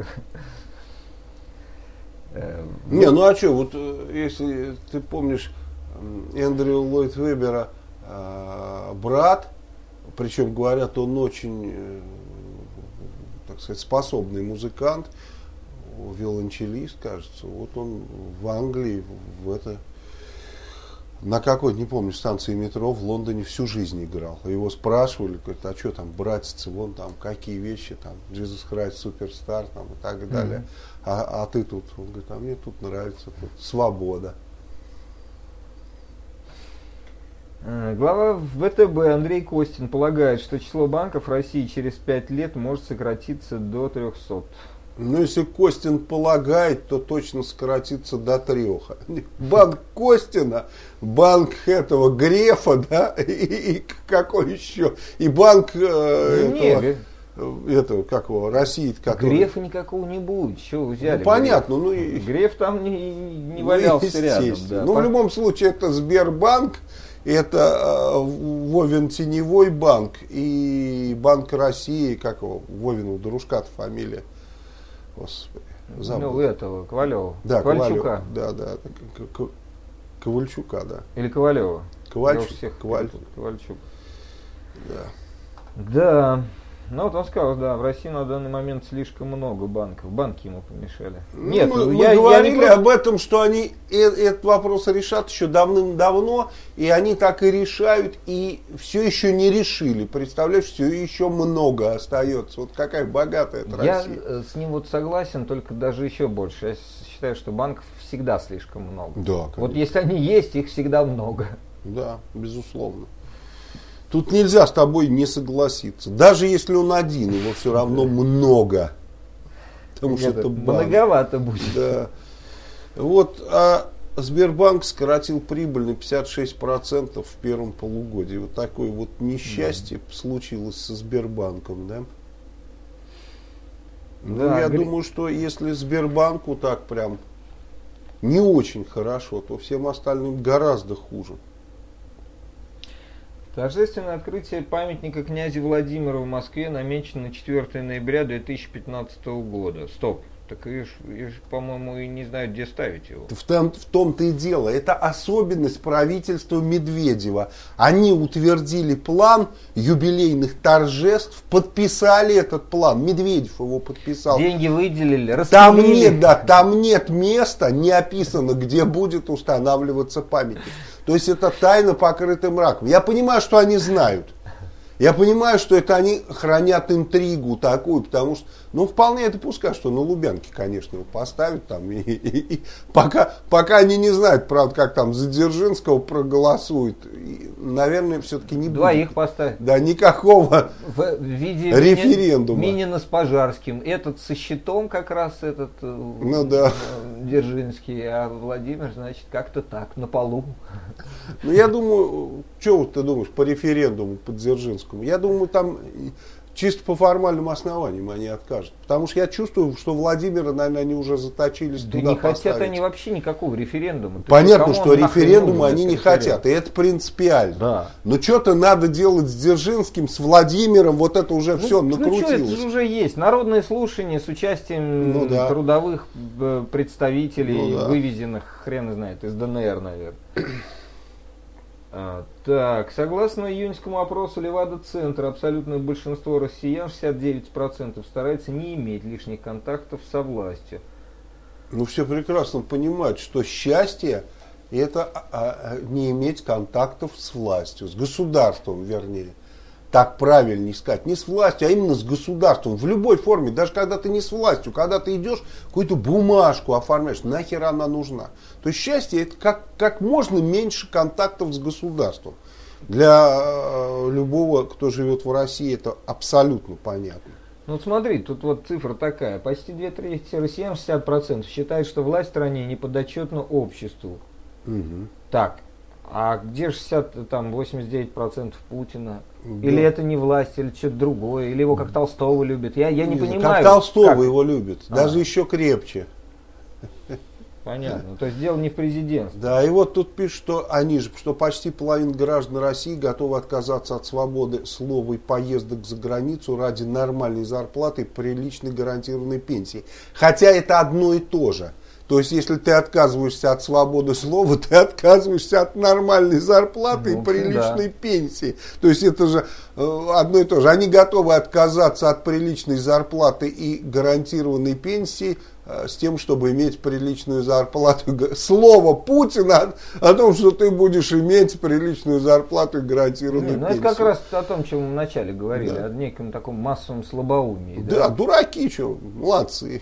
Не, ну а что, вот если ты помнишь Эндрю Ллойд Вебера, брат, причем, говорят, он очень, так сказать, способный музыкант, виолончелист, кажется. Вот он в Англии, в это, на какой-то, не помню, станции метро в Лондоне всю жизнь играл. Его спрашивали, говорят, а что там, братицы, вон там, какие вещи, там, Jesus Christ Superstar, там, и так далее. Mm-hmm. А, а ты тут? Он говорит, а мне тут нравится, тут свобода. Глава ВТБ Андрей Костин полагает, что число банков России через пять лет может сократиться до трехсот. Ну, если Костин полагает, то точно сократится до трех. Банк Костина, банк этого Грефа, да, и, и какой еще, и банк э, не, этого, не. этого, как его, России, который... Грефа никакого не будет, что вы взяли? Ну, понятно, ну и... Греф там не, не валялся ну, рядом. Да. Ну, в любом случае, это Сбербанк, это э, Вовин Теневой банк и Банк России, как его, Вовин, у дружка-то фамилия. Господи, забыл. Ну, этого, Ковалева. Да, Ковальчука. Да, да, Ковальчука, да. Или Ковалева. Ковальчук. Всех Коваль... Ковальчук. Да. Да. Ну вот он сказал, да, в России на данный момент слишком много банков. Банки ему помешали. Ну, Нет, мы, я, мы говорили я не... об этом, что они э- этот вопрос решат еще давным-давно, и они так и решают, и все еще не решили. Представляешь, все еще много остается. Вот какая богатая эта Я Россия. э, с ним вот согласен, только даже еще больше. Я считаю, что банков всегда слишком много. Да, конечно. Вот если они есть, их всегда много. Да, безусловно. Тут нельзя с тобой не согласиться. Даже если он один, его все равно много. Потому что это банк. Многовато будет. Да. Вот, а Сбербанк сократил прибыль на пятьдесят шесть процентов в первом полугодии. Вот такое вот несчастье да. случилось со Сбербанком, да? Ну, да, я гри... думаю, что если Сбербанку так прям не очень хорошо, то всем остальным гораздо хуже. Торжественное открытие памятника князю Владимиру в Москве намечено на четвёртое ноября две тысячи пятнадцатого года. Стоп. Так я ж, я ж, по-моему, и не знаю, где ставить его. В, том, в том-то и дело. Это особенность правительства Медведева. Они утвердили план юбилейных торжеств, подписали этот план. Медведев его подписал. Деньги выделили, распилили. Там нет, да, там нет места, не описано, где будет устанавливаться памятник. То есть это тайна, покрытая мраком. Я понимаю, что они знают. Я понимаю, что это они хранят интригу такую, потому что, ну, вполне это пускай, что на Лубянке, конечно, его поставят там. И, и, и, пока, пока они не знают, правда, как там за Дзержинского проголосуют, и, наверное, все-таки не будет. Двоих поставят. Да, никакого в, в виде референдума. Минина с Пожарским. Этот со щитом как раз, этот ну, да. Дзержинский, а Владимир, значит, как-то так, на полу. Ну, я думаю, что вот ты думаешь по референдуму, по Дзержинскому? Я думаю, там чисто по формальным основаниям они откажут. Потому что я чувствую, что Владимира, наверное, они уже заточились да туда не поставить. хотят они вообще никакого референдума. Понятно, что референдума они не хотят, и это принципиально. Да. Но что-то надо делать с Дзержинским, с Владимиром, вот это уже ну, все накрутилось. Ну что, это же уже есть. Народные слушания с участием ну, да. трудовых представителей, ну, да. вывезенных, хрен знает, из ДНР, наверное. А, так, согласно июньскому опросу Левада-центра, абсолютное большинство россиян, шестьдесят девять процентов, старается не иметь лишних контактов со властью. Ну, все прекрасно понимают, что счастье – это а, а, не иметь контактов с властью, с государством, вернее. Так правильнее сказать, не с властью, а именно с государством, в любой форме, даже когда ты не с властью, когда ты идешь, какую-то бумажку оформляешь, нахер она нужна. То есть счастье это как, как можно меньше контактов с государством. Для э, любого, кто живет в России, это абсолютно понятно. Ну вот смотри, тут вот цифра такая, почти две трети россиян, шестьдесят процентов, считают, что власть в стране не подотчетна обществу. Угу. Так, а где шестьдесят, там, восемьдесят девять процентов Путина? Да. Или это не власть, или что-то другое, или его как Толстого любят. Я, я не, не понимаю. Как Толстого как? его любят, а. даже еще крепче. Понятно. То есть дело не в президентстве. Да, и вот тут пишут, что они же, что почти половина граждан России готовы отказаться от свободы слова и поездок за границу ради нормальной зарплаты и приличной гарантированной пенсии. Хотя это одно и то же. То есть, если ты отказываешься от свободы слова, ты отказываешься от нормальной зарплаты ну, и приличной да. пенсии. То есть, это же э, одно и то же. Они готовы отказаться от приличной зарплаты и гарантированной пенсии э, с тем, чтобы иметь приличную зарплату. Слово Путина о, о том, что ты будешь иметь приличную зарплату и гарантированную Не, ну, пенсию. Это как раз о том, чем мы вначале говорили, да. о неком таком массовом слабоумии. Да, да? дураки, что, молодцы.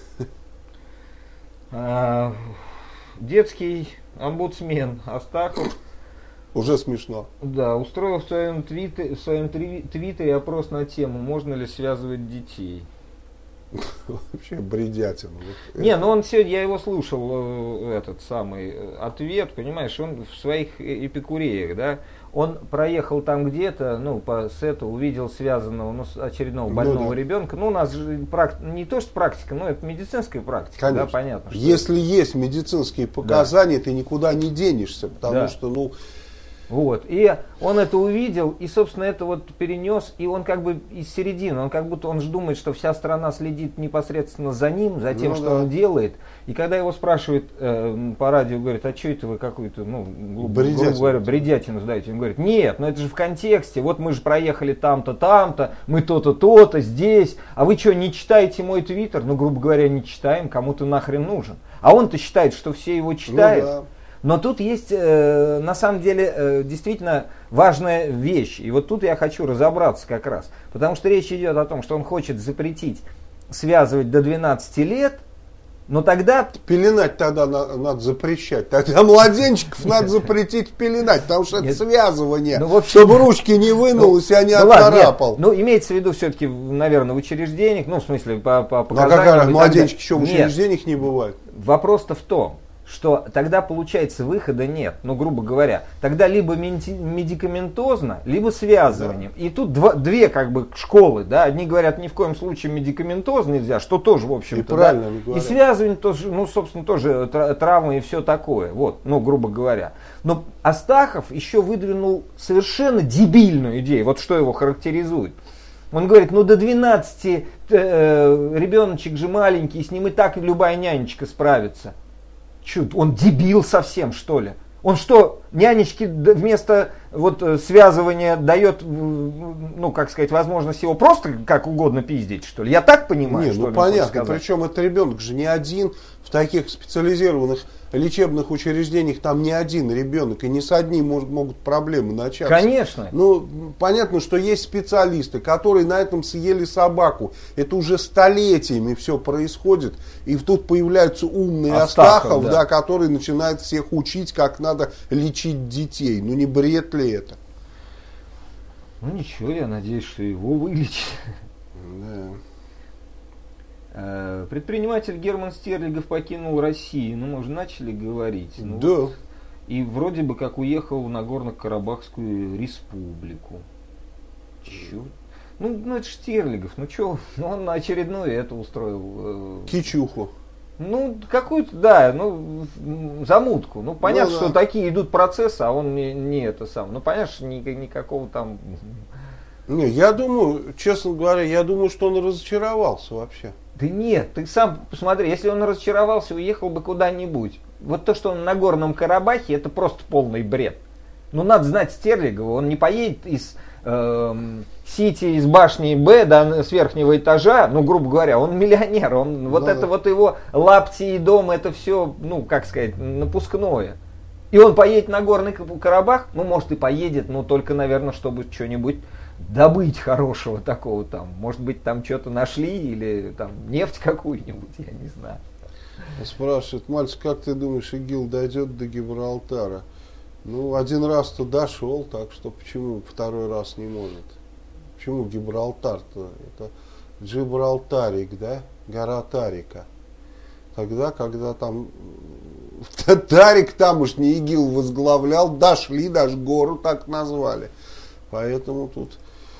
А, детский омбудсмен Астахов уже смешно. Да, устроил в своем, твите, в своем твиттере опрос на тему, можно ли связывать детей. Вообще бредятина. Не, ну он сегодня, я его слушал, этот самый ответ, понимаешь, он в своих эпикуреях, да, он проехал там где-то, ну, по сету, увидел связанного, ну, очередного больного ну, да. ребенка. Ну, у нас же практи- не то, что практика, но это медицинская практика, конечно. Да, понятно. Что если это. Есть медицинские показания, да. ты никуда не денешься, потому да. что, ну, Вот. И он это увидел, и, собственно, это вот перенес, и он как бы из середины, он как будто он же думает, что вся страна следит непосредственно за ним, за тем, ну, что да. он делает. И когда его спрашивают э, по радио, говорят, а что это вы какую-то, ну, грубо говоря, бредятину сдаете? Он говорит, нет, ну это же в контексте, вот мы же проехали там-то, там-то, мы то-то, то-то, здесь, а вы что, не читаете мой твиттер? Ну, грубо говоря, не читаем, кому-то нахрен нужен. А он-то считает, что все его читают. Ну, да. Но тут есть, э, на самом деле, э, действительно важная вещь. И вот тут я хочу разобраться как раз. Потому что речь идет о том, что он хочет запретить связывать до двенадцати лет, но тогда... Пеленать тогда на, надо запрещать. Тогда младенчиков надо запретить пеленать, потому что это связывание. Ну, общем, чтобы ручки не вынулось, ну, и они ну, отцарапал. Ну, имеется в виду все-таки, наверное, в учреждениях, ну, в смысле, по, по показаниям. Ну, а как младенчики еще в учреждениях не бывают? Вопрос-то в том, что тогда, получается, выхода нет, ну, грубо говоря. Тогда либо медикаментозно, либо связыванием. Да. И тут два, две как бы школы, да, одни говорят, ни в коем случае медикаментозно нельзя, что тоже, в общем-то, и, правильно, да? И связывание тоже, ну, собственно, тоже травмы и все такое, вот, ну, грубо говоря. Но Астахов еще выдвинул совершенно дебильную идею, вот что его характеризует. Он говорит, ну до двенадцати э, ребеночек же маленький, с ним и так любая нянечка справится. Чё, он дебил совсем, что ли? Он что, нянечке вместо вот, связывания дает, ну, как сказать, возможность его просто как угодно пиздить, что ли? Я так понимаю, не, что ну понятно, причем это ребенок же не один, в таких специализированных лечебных учреждениях там не один ребенок, и не с одним может, могут проблемы начаться. Конечно. Ну, понятно, что есть специалисты, которые на этом съели собаку. Это уже столетиями все происходит, и тут появляются умные Астахов, Астахов да. Да, которые начинают всех учить, как надо лечить детей. Ну, не бред ли это? Ну, ничего, я надеюсь, что его вылечат. Да. Предприниматель Герман Стерлигов покинул Россию, ну мы уже начали говорить. Ну, да. Вот, и вроде бы как уехал в Нагорно-Карабахскую республику. Черт. Ну, ну это ж Стерлигов, ну что, ну он очередное это устроил. Кичуху. Ну, какую-то, да, ну, замутку. Ну, понятно, ну, да. что такие идут процессы, а он не, не это сам. Ну, понятно, что ни, никакого там... Не, я думаю, честно говоря, я думаю, что он разочаровался вообще. Да нет, ты сам посмотри, если он разочаровался, уехал бы куда-нибудь. Вот то, что он на Горном Карабахе, это просто полный бред. Ну, надо знать Стерлигова, он не поедет из э, Сити, из башни Б до с верхнего этажа, ну, грубо говоря, он миллионер, он, вот ну, это да. вот его лапти и дом, это все, ну, как сказать, напускное. И он поедет на Горный Карабах, ну, может и поедет, но только, наверное, чтобы что-нибудь добыть хорошего такого там. Может быть, там что-то нашли или там нефть какую-нибудь, я не знаю. Спрашивает, мальчик, как ты думаешь, ИГИЛ дойдет до Гибралтара? Ну, один раз-то дошел, так что почему второй раз не может? Почему Гибралтар-то? Это Джибралтарик, да? Гора Тарика. Тогда, когда там Тарик тамошний ИГИЛ возглавлял, дошли, даже гору так назвали. Поэтому тут...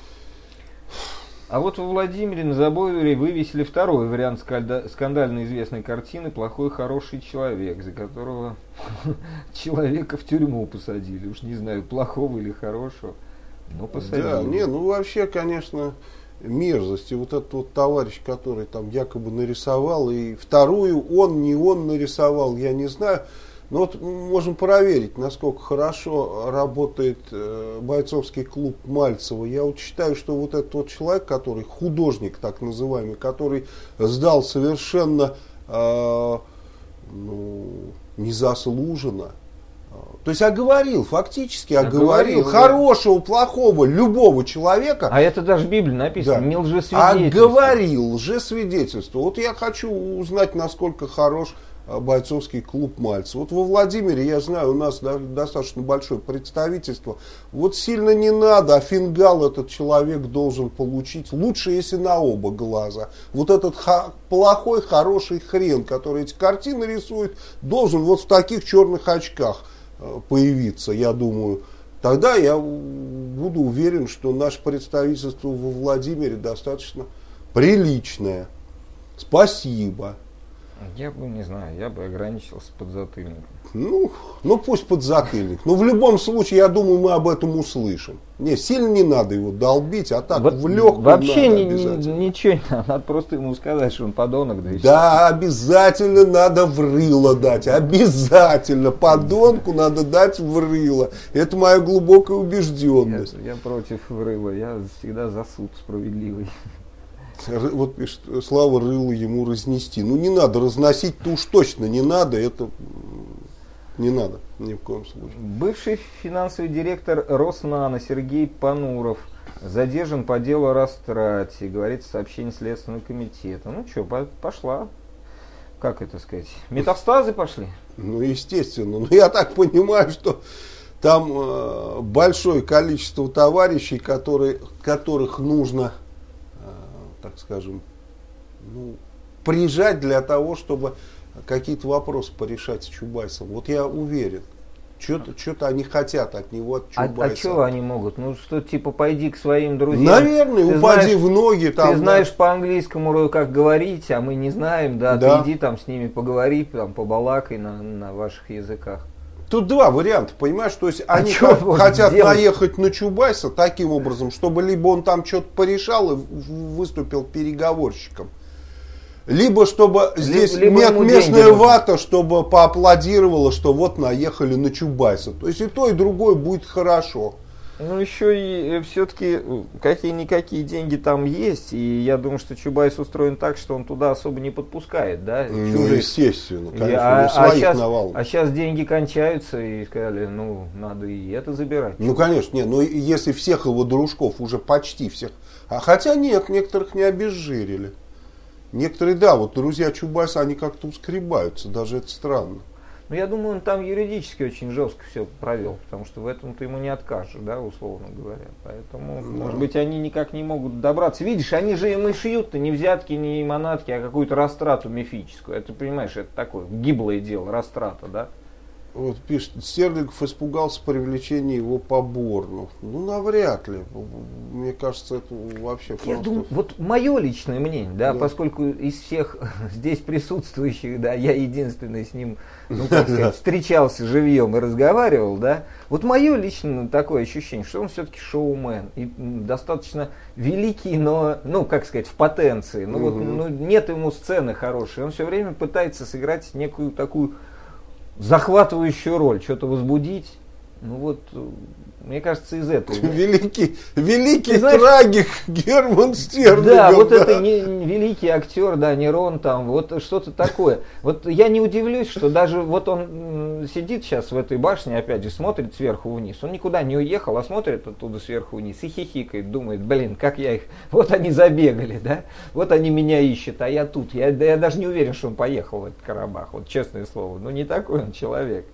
А вот во Владимире на заборе вывесили второй вариант скандально известной картины «Плохой хороший человек», за которого человека в тюрьму посадили. Уж не знаю, плохого или хорошего, но посадили. Да, не, ну вообще, конечно, мерзость. И вот этот вот товарищ, который там якобы нарисовал, и вторую он, не он нарисовал, я не знаю. Но вот можем проверить, насколько хорошо работает э, бойцовский клуб Мальцева. Я вот считаю, что вот этот вот человек, который художник так называемый, который сдал совершенно э, ну, незаслуженно. То есть оговорил, фактически оговорил, оговорил хорошего, да. плохого, любого человека. А это даже в Библии написано, да. не лжесвидетельство. Оговорил лжесвидетельство. Вот я хочу узнать, насколько хорош бойцовский клуб Мальцева. Вот во Владимире, я знаю, у нас достаточно большое представительство. Вот сильно не надо, а фингал этот человек должен получить. Лучше, если на оба глаза. Вот этот ха- плохой, хороший хрен, который эти картины рисует, должен вот в таких черных очках появиться, я думаю. Тогда я буду уверен, что наше представительство во Владимире достаточно приличное. Спасибо. Я бы, не знаю, я бы ограничился подзатыльником. Ну, ну пусть подзатыльник. Но в любом случае, я думаю, мы об этом услышим. Не, сильно не надо его долбить, а так Вот в легкую вообще надо ни, ни, обязательно. ничего не надо, надо просто ему сказать, что он подонок. Да, и Да, обязательно надо в рыло дать. Обязательно. Подонку надо дать в рыло. Это моя глубокая все. убежденность. Я, я против рыла, я всегда за суд справедливый. Ры- Вот пишет, Слава, рыло ему разнести. Ну не надо, разносить-то уж точно не надо. Это м, не надо ни в коем случае. Бывший финансовый директор Роснано Сергей Пануров задержан по делу о растрате, говорится сообщение Следственного комитета. Ну что, пошла, как это сказать, метастазы пошли? Ну, естественно. Но я так понимаю, что там э, большое количество товарищей, которые, которых нужно, э, так скажем, ну, прижать для того, чтобы какие-то вопросы порешать с Чубайсом. Вот я уверен. Что-то, что-то они хотят от него, от А, Чубайса. а что они могут? Ну что, типа, пойди к своим друзьям. Наверное, Ты упади знаешь, в ноги. Там, Ты да. знаешь по-английскому, как говорить, а мы не знаем, да, Да. ты иди там с ними поговори, там, побалакай на, на ваших языках. Тут два варианта, понимаешь? То есть А они чё х- он хотят сделать? наехать на Чубайса таким образом, чтобы либо он там что-то порешал и в- выступил переговорщиком, либо чтобы здесь либо нет ему местная деньги вата, чтобы поаплодировала, что вот наехали на Чубайса. То есть и то, и другое будет хорошо. Ну, еще и все-таки какие-никакие деньги там есть, и я думаю, что Чубайс устроен так, что он туда особо не подпускает, да, Ну, чужих. естественно, И- конечно, а, у своих сейчас, навалом. а сейчас деньги кончаются, и сказали, ну, надо и это забирать. Ну, конечно, нет, но и- если всех его дружков, уже почти всех, а хотя нет, некоторых не обезжирили. Некоторые, да, вот друзья Чубайса, они как-то ускребаются, даже это странно. Ну, я думаю, он там юридически очень жестко все провел, потому что в этом ты ему не откажешь, да, условно говоря. Поэтому, Да. может быть, они никак не могут добраться. Видишь, они же им и шьют-то не взятки, не манатки, а какую-то растрату мифическую. Это, понимаешь, это такое гиблое дело, растрата, да. Вот пишет, Стерлигов испугался привлечения его по Борну. Ну, навряд ли. Мне кажется, это вообще Я просто... думаю, вот мое личное мнение, да, Да. поскольку из всех здесь присутствующих, да, я единственный с ним, ну, так сказать, встречался живьем и разговаривал, да, вот мое личное такое ощущение, что он все-таки шоумен, и м, достаточно великий, но, ну, как сказать, в потенции, ну, вот, Мгм. ну, нет ему сцены хорошей, он все время пытается сыграть некую такую захватывающую роль, что-то возбудить, ну, вот, э, мне кажется, из этого. Великий, великий Ты знаешь- трагик Герман Стерлигов. Да, вот это не, не великий актер, да, Нерон там, вот что-то такое. Вот я не удивлюсь, что даже вот он м, сидит сейчас в этой башне, опять же, смотрит сверху вниз. Он никуда не уехал, а смотрит оттуда сверху вниз и хихикает, думает, блин, как я их, вот они забегали, да, вот они меня ищут, а я тут. Я, да я даже не уверен, что он поехал в этот Карабах, вот честное слово. Ну не такой он человек.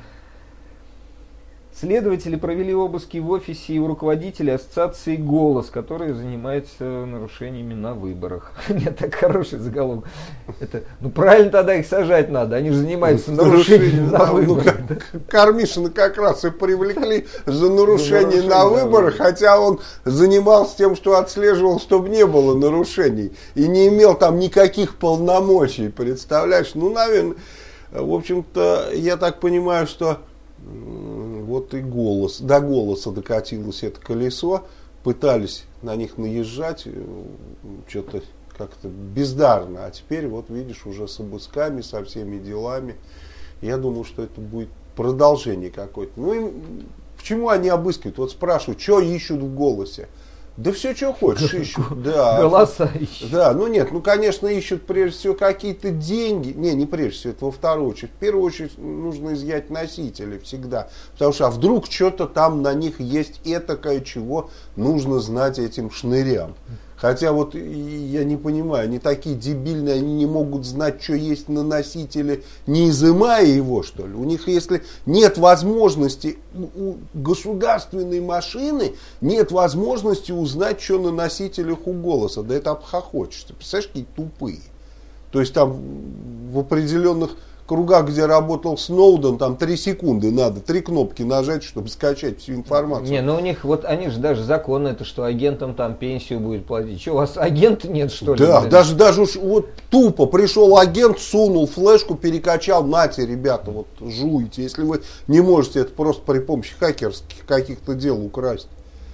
Следователи провели обыски в офисе и у руководителя ассоциации «Голос», который занимается нарушениями на выборах. Нет, так хороший заголовок. Это, ну правильно тогда их сажать надо, они же занимаются нарушениями на Да, ну, выборах. как- Кармишина как раз и привлекли за нарушение За нарушение, на да, выборах, да. хотя он занимался тем, что отслеживал, чтобы не было нарушений. И не имел там никаких полномочий, представляешь? Ну, наверное, в общем-то, я так понимаю, что м, вот и голос, до голоса докатилось это колесо, пытались на них наезжать, э, что-то как-то бездарно, а теперь вот видишь уже с обысками, со всеми делами. Я думаю, что это будет продолжение какое-то. Ну и почему они обыскивают? Вот спрашивают, что ищут в голосе? Да все, что хочешь, ищут. Да. Голоса ищут. Да, ну нет, ну конечно ищут прежде всего какие-то деньги. Не, не прежде всего, это во вторую очередь. В первую очередь нужно изъять носители всегда. Потому что а вдруг что-то там на них есть этакое, чего нужно знать этим шнырям. Хотя вот и я не понимаю, они такие дебильные, они не могут знать, что есть на носителе, не изымая его, что ли. У них, если нет возможности, у, у государственной машины нет возможности узнать, что на носителях у голоса. Да это обхохочешься. Представляешь, какие тупые. То есть там в определенных кругах, где работал Сноуден, там три секунды надо, три кнопки нажать, чтобы скачать всю информацию. Не, ну у них, вот они же даже закон это, что агентам там пенсию будет платить. Что, у вас агента нет, что ли? Да, блин? даже, даже уж вот тупо пришел агент, сунул флешку, перекачал, нате, ребята, вот жуйте, если вы не можете это просто при помощи хакерских каких-то дел украсть.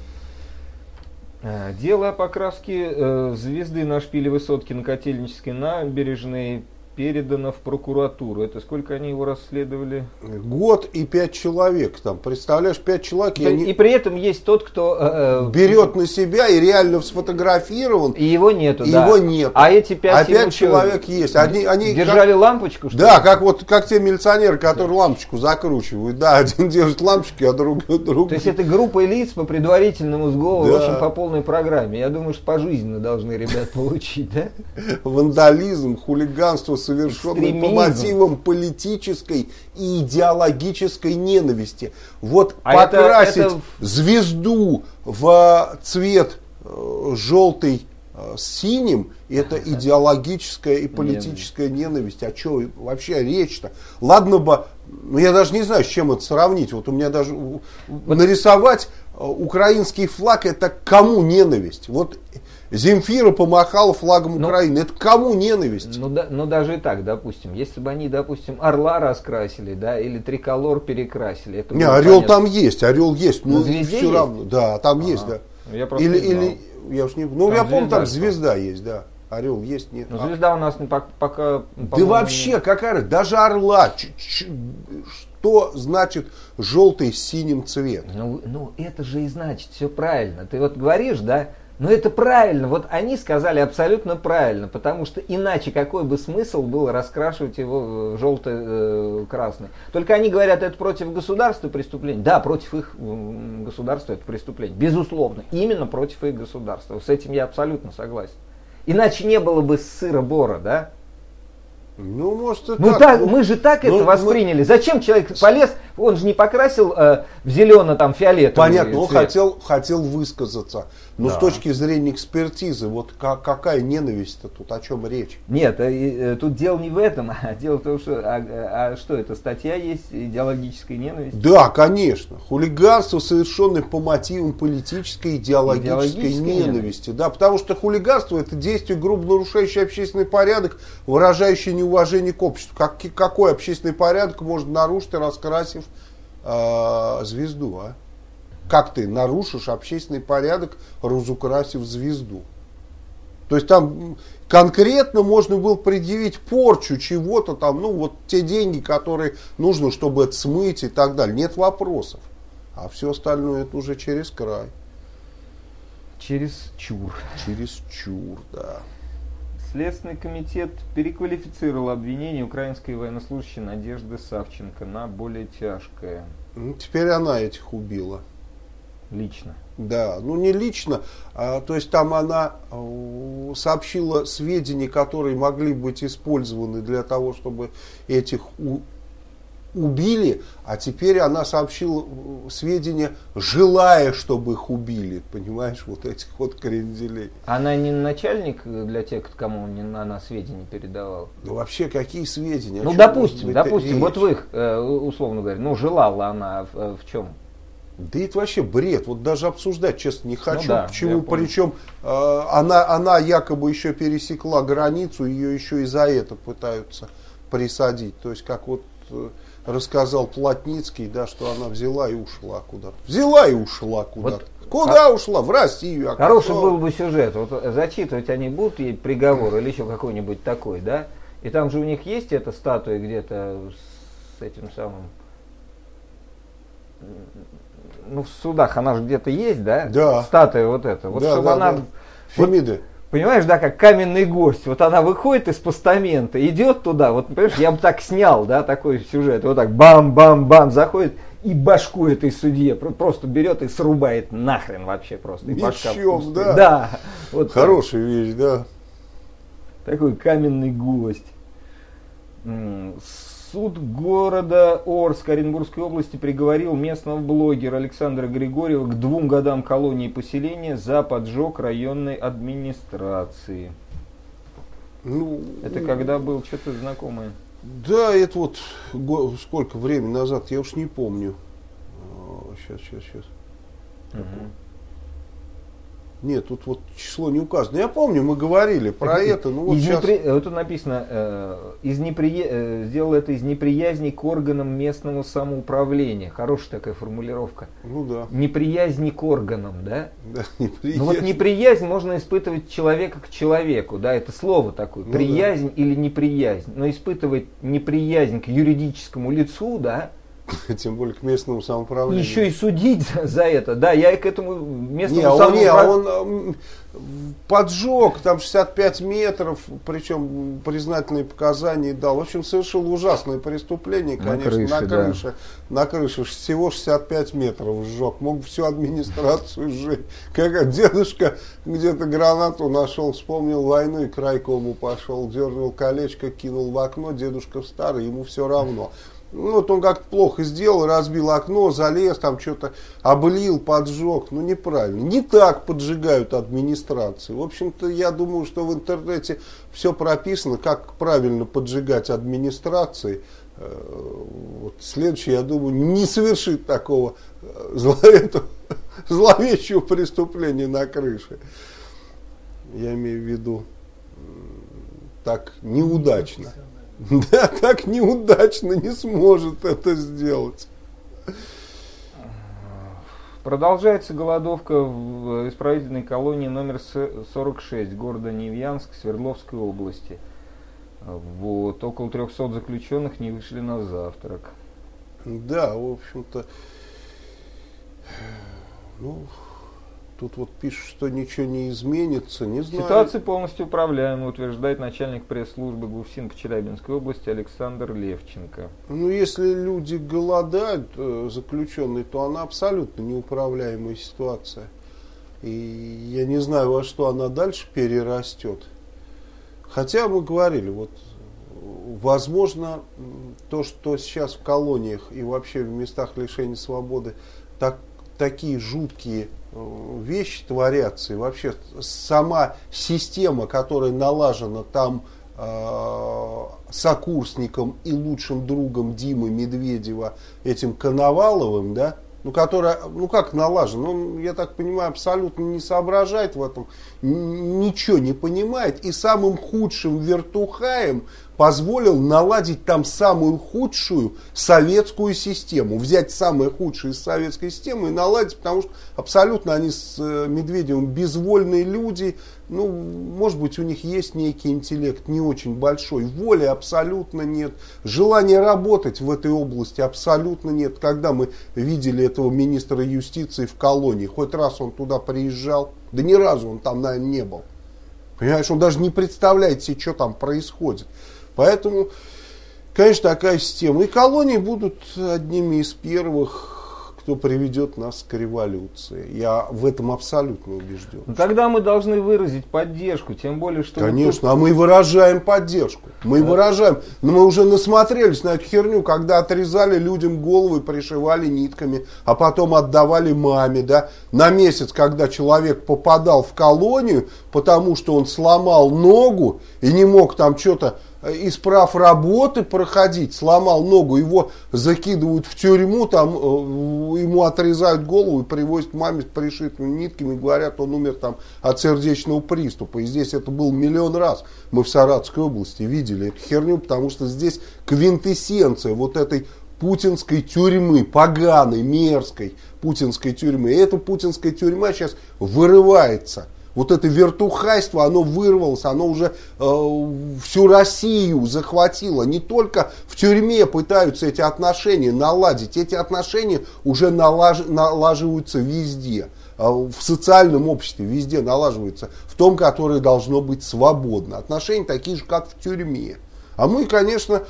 Дело о покраске э, звезды на шпиле высотки на Котельнической набережной передано в прокуратуру. Это сколько они его расследовали? Год и пять человек там. Представляешь, пять человек. Да, не... И при этом есть тот, кто э, берет на себя и реально сфотографирован. И его нету, и да. Его нет. А эти пять, а пять человек что, есть. Они, они держали как... лампочку, что Да, ли? как вот как те милиционеры, которые да. лампочку закручивают. Да, один держит лампочки, а другой другой. То есть это группа лиц по предварительному сговору, да. в общем, по полной программе. Я думаю, что пожизненно должны ребят получить, да? Вандализм, хулиганство, совершенное по мотивам политической и идеологической ненависти. Вот а покрасить это, это... звезду в цвет э, желтый э, с синим, это идеологическая и политическая ненависть. А что вообще речь-то? Ладно бы, ну я даже не знаю, с чем это сравнить. Вот у меня даже вот. нарисовать украинский флаг, это кому ненависть? Вот Земфира помахала флагом ну, Украины. Это кому ненависть? Ну, да, ну даже и так, допустим. Если бы они, допустим, орла раскрасили, да, или триколор перекрасили. Это не, орел понятно. Там есть, орел есть. Ну, все есть? равно. Да, там ага. есть, да. Я просто или, не знал. или, я уж не, ну, там я помню, там звезда есть, да. Орел есть, нет. Ну, звезда у нас пока... Да вообще, не... какая, даже орла. Что значит желтый с синим цвет? Ну, ну, это же и значит, все правильно. Ты вот говоришь, да, но это правильно. Вот они сказали абсолютно правильно, потому что иначе какой бы смысл был раскрашивать его желто-красный? Только они говорят, это против государства преступление. Да, против их государства это преступление. Безусловно, именно против их государства. С этим я абсолютно согласен. Иначе не было бы сыра-бора, да? Ну, может, и ну, так. так ну, мы же так ну, это восприняли. Мы... Зачем человек полез, он же не покрасил э, в зелено, там, фиолетовый Понятно, цвет. он хотел, хотел высказаться. Но да. с точки зрения экспертизы, вот как, какая ненависть-то тут, о чем речь? Нет, э, э, тут дело не в этом, а дело в том, что, а, а что это, статья есть идеологической ненависти? Да, конечно. Хулиганство, совершенное по мотивам политической, идеологической, идеологической ненависти. ненависти. Да, потому что хулиганство это действие, грубо нарушающее общественный порядок, выражающее неуважение к обществу. Как, какой общественный порядок можно нарушить, раскрасив э, звезду, а? Как ты нарушишь общественный порядок, разукрасив звезду? То есть там конкретно можно было предъявить порчу чего-то там, ну вот те деньги, которые нужно, чтобы это смыть и так далее. Нет вопросов. А все остальное это уже через край. Через чур. Через чур, да. Следственный комитет переквалифицировал обвинение украинской военнослужащей Надежды Савченко на более тяжкое. Ну, теперь она этих убила. Лично. Да, ну не лично, а, то есть там она э, сообщила сведения, которые могли быть использованы для того, чтобы этих у, убили, а теперь она сообщила сведения, желая, чтобы их убили, понимаешь, вот этих вот кренделей. Она не начальник для тех, кому она сведения передавала? Ну вообще, какие сведения? Ну допустим, допустим, вот вы их, условно говоря, ну желала она в, в чем? Да это вообще бред. Вот даже обсуждать, честно, не хочу. Ну, да, почему? Причем э, она, она якобы еще пересекла границу, ее еще и за это пытаются присадить. То есть, как вот э, рассказал Плотницкий, да, что она взяла и ушла куда-то. Взяла и ушла куда-то. Вот, куда а... ушла? В Россию. А хороший был бы сюжет. Вот зачитывать они будут ей приговор или еще какой-нибудь такой, да? И там же у них есть эта статуя где-то с этим самым... Ну, в судах она же где-то есть, да? Да. Статуя вот эта. Вот да, чтобы да, она... Да. Фемиды. Вот, понимаешь, да, как каменный гость. Вот она выходит из постамента, идет туда, вот, понимаешь, я бы так снял, да, такой сюжет. Вот так бам-бам-бам, заходит и башку этой судье просто берет и срубает нахрен вообще просто. И мечом, да. Да. Вот хорошая так. Вещь, да. Такой каменный гость. Суд города Орск Оренбургской области приговорил местного блогера Александра Григорьева к двум годам колонии поселения за поджог районной администрации. Ну, это когда был что-то знакомое? Да, это вот го- сколько времени назад, я уж не помню. Сейчас, сейчас, сейчас. Угу. Нет, тут вот число не указано. Я помню, мы говорили про Так, это. Ну, вот, из сейчас... непри... вот тут написано, э, из неприя... э, сделал это из неприязни к органам местного самоуправления. Хорошая такая формулировка. Ну да. Неприязни к органам, да? Да, неприязнь. Ну вот неприязнь можно испытывать человека к человеку, да, это слово такое, Ну, приязнь да. или неприязнь. Но испытывать неприязнь к юридическому лицу, да, Тем более к местному самоуправлению. еще и судить за, за это, да, я и к этому местному Не, он, не, самоуправлению. он поджег там шестьдесят пять метров, причем признательные показания дал. В общем, совершил ужасное преступление, На конечно, крыше, на да. крыше. На крыше всего шестьдесят пять метров сжег. Мог всю администрацию сжечь. Как дедушка где-то гранату нашел, вспомнил войну и к райкому пошел, дернул колечко, кинул в окно. Дедушка старый, ему все равно. Ну, вот он как-то плохо сделал, разбил окно, залез, там что-то облил, поджег. Ну, неправильно. Не так поджигают администрации. В общем-то, я думаю, что в интернете все прописано, как правильно поджигать администрации. Вот следующий, я думаю, не совершит такого зло, этого, зловещего преступления на крыше. Я имею в виду так неудачно. Да, так неудачно не сможет это сделать. Продолжается голодовка в исправительной колонии номер сорок шесть города Невьянск Свердловской области. Вот, около трехсот заключенных не вышли на завтрак. Да, в общем-то, ну, тут вот пишут, что ничего не изменится, не знаю. Ситуация полностью управляема, утверждает начальник пресс-службы ГУФСИН по Челябинской области Александр Левченко. Ну, если люди голодают, заключенные, то она абсолютно неуправляемая ситуация. И я не знаю, во что она дальше перерастет. Хотя мы говорили, вот, возможно, то, что сейчас в колониях и вообще в местах лишения свободы так, такие жуткие вещи творятся, и вообще сама система, которая налажена там э, сокурсником и лучшим другом Димы Медведева, этим Коноваловым, да, ну, которая, ну как налажена, он, я так понимаю, абсолютно не соображает в этом, ничего не понимает, и самым худшим вертухаем позволил наладить там самую худшую советскую систему. Взять самое худшее из советской системы и наладить, потому что абсолютно они с Медведевым безвольные люди. Ну, может быть, у них есть некий интеллект, не очень большой. Воли абсолютно нет. Желания работать в этой области абсолютно нет. Когда мы видели этого министра юстиции в колонии, хоть раз он туда приезжал, да ни разу он там, наверное, не был. Понимаешь, он даже не представляет себе, что там происходит. Поэтому, конечно, такая система. И колонии будут одними из первых, кто приведет нас к революции. Я в этом абсолютно убежден. Ну, тогда мы должны выразить поддержку, тем более, что... Конечно, вот тут... а мы выражаем поддержку. Мы да. выражаем. Но мы уже насмотрелись на эту херню, когда отрезали людям головы, пришивали нитками, а потом отдавали маме, да, на месяц, когда человек попадал в колонию, потому что он сломал ногу и не мог там что-то из прав работы проходить, сломал ногу, его закидывают в тюрьму, там э, ему отрезают голову и привозят маме с пришитыми нитками, говорят, он умер там от сердечного приступа. И здесь это был миллион раз. Мы в Саратовской области видели эту херню, потому что здесь квинтэссенция вот этой путинской тюрьмы, поганой, мерзкой путинской тюрьмы. И эта путинская тюрьма сейчас вырывается. Вот это вертухайство, оно вырвалось, оно уже э, всю Россию захватило. Не только в тюрьме пытаются эти отношения наладить, эти отношения уже налаж, налаживаются везде. Э, в социальном обществе везде налаживаются, в том, которое должно быть свободно. Отношения такие же, как в тюрьме. А мы, конечно,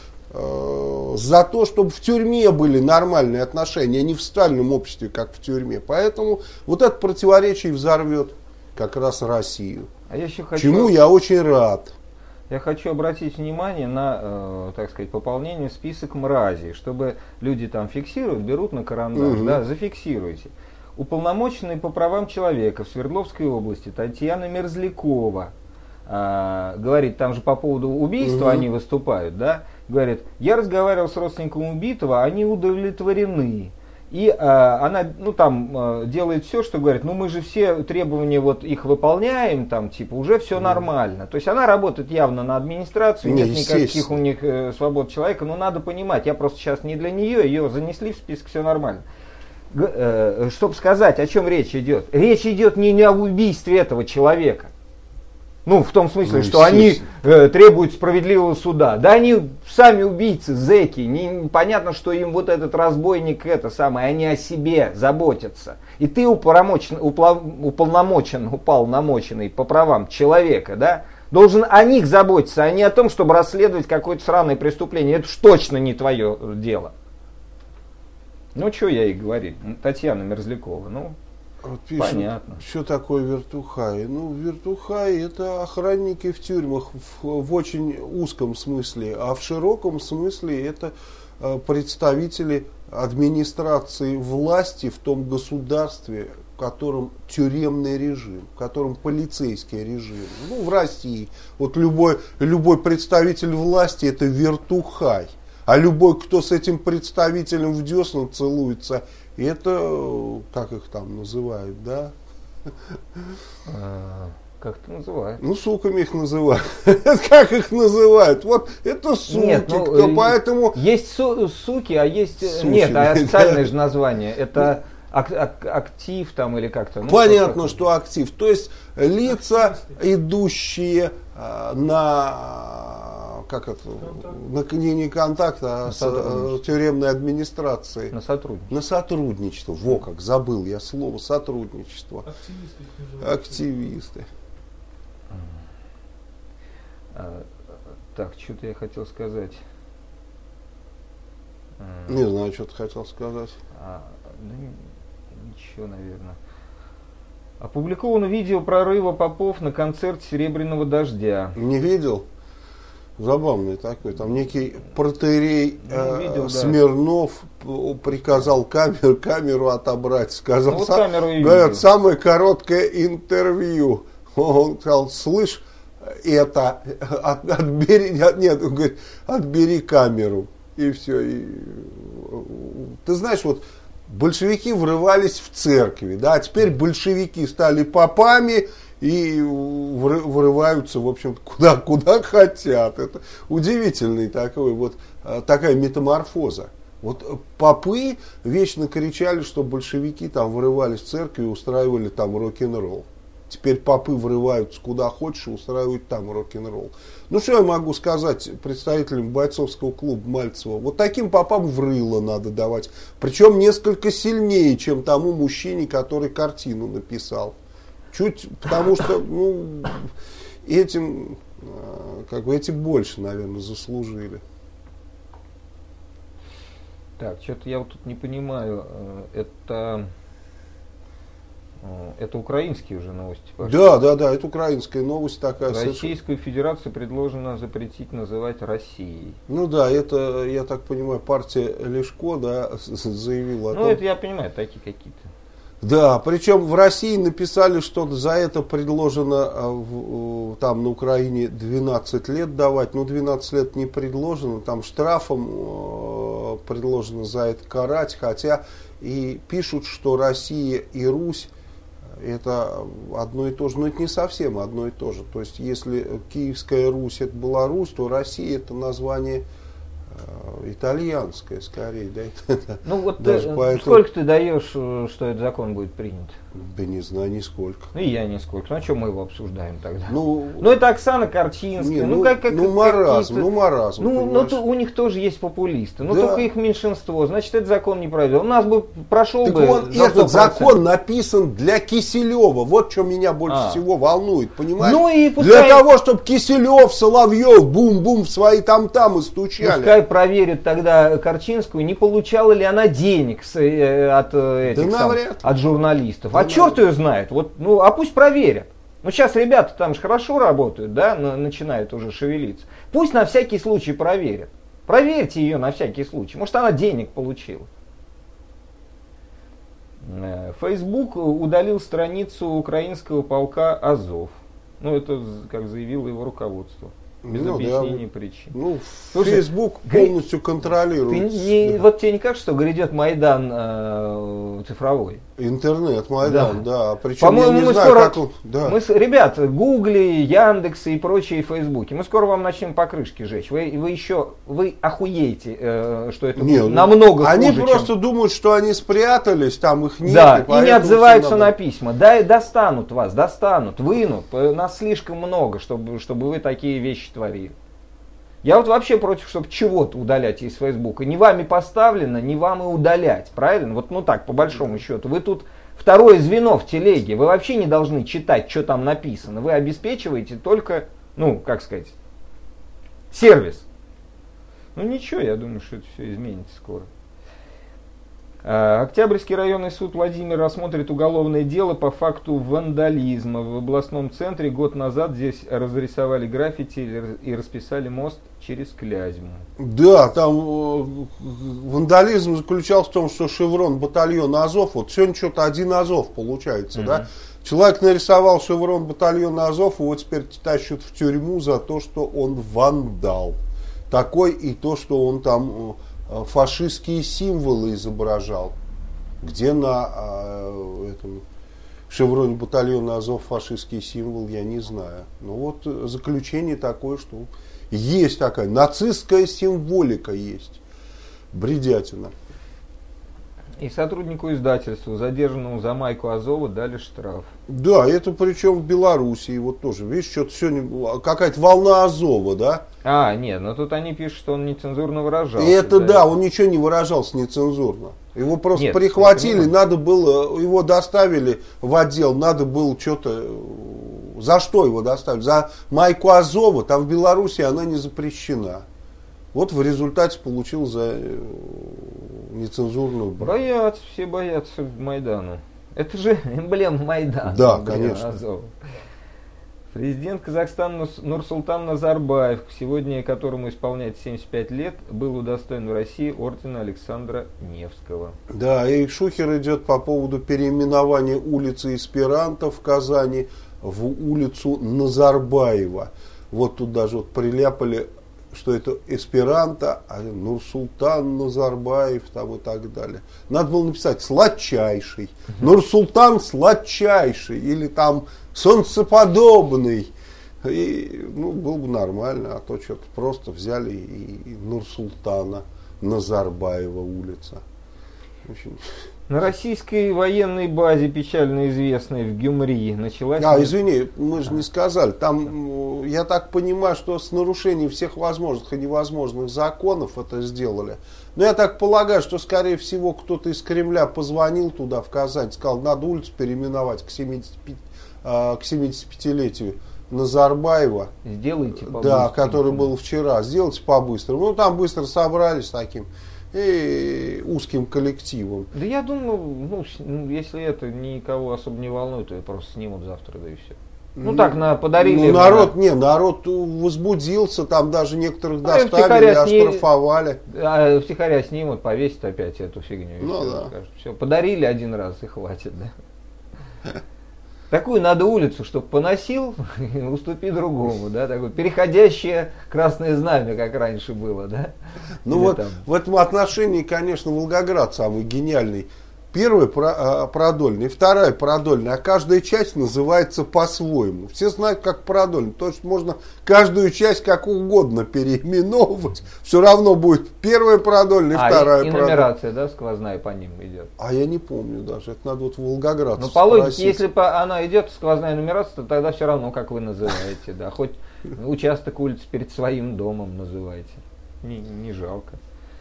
э, за то, чтобы в тюрьме были нормальные отношения, а не в социальном обществе, как в тюрьме. Поэтому вот это противоречие взорвет как раз Россию. А я еще хочу, чему я очень рад. Я хочу обратить внимание на, э, так сказать, пополнение в список мразей, чтобы люди там фиксируют, берут на карандаш, угу. да, зафиксируйте. Уполномоченный по правам человека в Свердловской области Татьяна Мерзлякова а, говорит, там же по поводу убийства угу. они выступают, да, говорит, я разговаривал с родственником убитого, они удовлетворены. И а, она, ну там, а, делает все, что говорит, ну мы же все требования вот их выполняем, там, типа, уже все mm. нормально. То есть она работает явно на администрацию, не, нет никаких у них э, свобод человека, но надо понимать, я просто сейчас не для нее, ее занесли в список, все нормально. Г- э, чтобы сказать, о чем речь идет. Речь идет не, не о убийстве этого человека. Ну, в том смысле, ну, что они э, требуют справедливого суда. Да они сами убийцы, зэки. Не, понятно, что им вот этот разбойник, это самое, они о себе заботятся. И ты уполномочен, уплав, уполномочен, уполномоченный по правам человека, да, должен о них заботиться, а не о том, чтобы расследовать какое-то сраное преступление. Это уж точно не твое дело. Ну, что я и говорю, Татьяна Мерзлякова, ну... Вот пишут, понятно. Что такое вертухаи? Ну, вертухаи это охранники в тюрьмах в, в очень узком смысле, а в широком смысле это э, представители администрации власти в том государстве, в котором тюремный режим, в котором полицейский режим. Ну, в России. Вот любой, любой представитель власти это вертухай. А любой, кто с этим представителем в десна целуется, это, как их там называют, да? А, как это называют? Ну, суками их называют. Как их называют? Вот это суки. Нет, ну, кто, поэтому... Есть су- суки, а есть... Суки, нет, а официальное же название. Это ак- ак- актив там или как-то. Ну, понятно, что актив. То есть лица, идущие а, на... Как это? На линии контакта на с э, тюремной администрацией. На сотрудничество. На сотрудничество. Во как, забыл я слово сотрудничество. Активисты. Активисты. А, так, что-то я хотел сказать. Не знаю, что ты хотел сказать. А, да, ничего, наверное. Опубликовано видео прорыва попов на концерт «Серебряного дождя». Не видел? Забавный такой, там некий протоиерей ну, видел, э, Смирнов да. приказал камеру, камеру отобрать, сказал, ну, вот сам, говорят, самое короткое интервью. Он сказал, слышь, это, от, отбери, нет, он говорит, отбери камеру, и все. И, ты знаешь, вот большевики врывались в церкви, да, а теперь большевики стали попами, и врываются, в общем, куда, куда хотят. Это удивительный такой, вот, такая метаморфоза. Вот попы вечно кричали, что большевики там врывались в церковь и устраивали там рок-н-ролл. Теперь попы врываются куда хочешь и устраивают там рок-н-ролл. Ну, что я могу сказать представителям бойцовского клуба Мальцева? Вот таким попам в рыло надо давать. Причем несколько сильнее, чем тому мужчине, который картину написал. Чуть, потому что, ну, этим, как бы, эти больше, наверное, заслужили. Так, что-то я вот тут не понимаю, это, это украинские уже новости пошли? Да, да, да, это украинская новость такая. Российскую Федерацию предложено запретить называть Россией. Ну да, это, я так понимаю, партия Лешко, да, заявила о том. Ну это я понимаю, такие какие-то. Да, причем в России написали, что за это предложено там на Украине двенадцать лет давать. Ну, двенадцать лет не предложено, там штрафом предложено за это карать. Хотя и пишут, что Россия и Русь это одно и то же. Но это не совсем одно и то же. То есть, если Киевская Русь это была Русь, то Россия это название итальянская, скорее, да? Ну вот ты, поэтому... сколько ты даешь, что этот закон будет принят? Да не знаю, нисколько. Ну и я нисколько. Ну а что мы его обсуждаем тогда? Ну, ну это Оксана Корчинская. Не, ну, ну, как, как, ну маразм, ну маразм. Ну, ну то, у них тоже есть популисты, но да. только их меньшинство. Значит, этот закон не пройдет. У нас бы прошел так бы. Он, этот закон написан для Киселева. Вот что меня больше а. всего волнует, понимаешь? Ну, и пускай... Для того, чтобы Киселев, Соловьев, бум-бум в свои там-тамы стучали. Пускай проверит тогда Корчинскую, не получала ли она денег с, э, от, э, этих, да сам, от журналистов. Да а черт ее знает. Вот, ну, а пусть проверят. Ну, сейчас ребята там же хорошо работают, да, на, начинают уже шевелиться. Пусть на всякий случай проверят. Проверьте ее на всякий случай. Может, она денег получила. Facebook удалил страницу украинского полка Азов. Ну, это, как заявило его руководство. Без ну, объяснения да, причин. Ну, Слушай, Facebook полностью ты контролирует. не, Да. вот тебе не кажется, что грядет Майдан э, цифровой? Интернет, Майдан, да. Да. Причем По-моему, я не мы знаю, скоро, как он. Да. мы, с- ребят, Гугли, Яндексы и прочие Фейсбуки, мы скоро вам начнем покрышки жечь. Вы, вы еще, вы охуеете, э, что это Не, будет ну, намного они хуже, просто чем... думают, что они спрятались, там их нет. Да, и не поэтому отзываются всем на надо- письма. Да, и достанут вас, достанут, вынут. Э, Нас слишком много, чтобы, чтобы вы такие вещи творили. Я вот вообще против, чтобы чего-то удалять из Фейсбука. Не вами поставлено, не вам и удалять. Правильно? Вот ну так, по большому счету. Вы тут второе звено в телеге. Вы вообще не должны читать, что там написано. Вы обеспечиваете только, ну, как сказать, сервис. Ну ничего, я думаю, что это все изменится скоро. Октябрьский районный суд Владимира рассмотрит уголовное дело по факту вандализма. В областном центре год назад здесь разрисовали граффити и расписали мост через Клязьму. Да, там э, вандализм заключался в том, что шеврон батальона Азов, вот сегодня что-то один Азов получается, Мгм. да? Человек нарисовал шеврон батальона Азов, и вот теперь тащат в тюрьму за то, что он вандал. Такой и то, что он там э, фашистские символы изображал. Где на э, этом шевроне батальона Азов фашистский символ, я не знаю. Но вот э, заключение такое, что есть такая нацистская символика есть. Бредятина. И сотруднику издательства, задержанному за майку Азова, дали штраф. Да, это причем в Белоруссии. Вот тоже, видишь, что-то сегодня была какая-то волна Азова, да? А, нет, но тут они пишут, что он нецензурно выражался. И это да, он ничего не выражался нецензурно. Его просто Нет, прихватили, я понимаю. надо было, его доставили в отдел, надо было что-то... За что его доставили? За майку Азова, там в Беларуси она не запрещена. Вот в результате получил за э, нецензурную брань. Боятся, все боятся Майдану. Это же эмблема Майдана. Да, блин, конечно. Азова. Президент Казахстана Нус- Нурсултан Назарбаев, сегодня которому исполняется семьдесят пять лет, был удостоен в России ордена Александра Невского. Да, и шухер идет по поводу переименования улицы Эсперанто в Казани в улицу Назарбаева. Вот тут даже вот приляпали, что это Эсперанто, а Нурсултан Назарбаев там и так далее. Надо было написать сладчайший, Нурсултан сладчайший или там солнцеподобный. И, ну, было бы нормально, а то что-то просто взяли и, и Нурсултана Назарбаева улица. В общем, На российской военной базе, печально известной в Гюмри, началась... А, извини, мы же не сказали. Там, я так понимаю, что с нарушением всех возможных и невозможных законов это сделали. Но я так полагаю, что, скорее всего, кто-то из Кремля позвонил туда, в Казань, сказал, надо улицу переименовать к семидесятипятилетию Назарбаева. Сделайте побыстрее. Да, который был вчера. Сделайте по-быстрому. Ну, там быстро собрались таким и узким коллективом. Да я думаю, ну, с- ну, если это никого особо не волнует, то ее просто снимут завтра, да и все. Ну, так, на, подарили... Ну, на- народ, не, народ возбудился, там даже некоторых А, и доставили, втихаря сни- оштрафовали. А втихаря снимут, повесят опять эту фигню. И Ну все, да. скажут, все, подарили один раз и хватит, да. Такую надо улицу, чтобы поносил, уступи другому, да, такое переходящее красное знамя, как раньше было, да. Ну Или вот там. в этом отношении, конечно, Волгоград самый гениальный. Первая про- а, продольная, и вторая продольная, а каждая часть называется по-своему. Все знают, как продольная. То есть можно каждую часть как угодно переименовывать. Все равно будет первая продольная, А, вторая и, и продольная. нумерация, да, сквозная по ним идет. А я не помню даже. Это надо вот Волгоград Но по логике, спросить. если по- она идет сквозная нумерация, то тогда все равно, как вы называете, да. Хоть участок улицы перед своим домом называйте. Не, не жалко.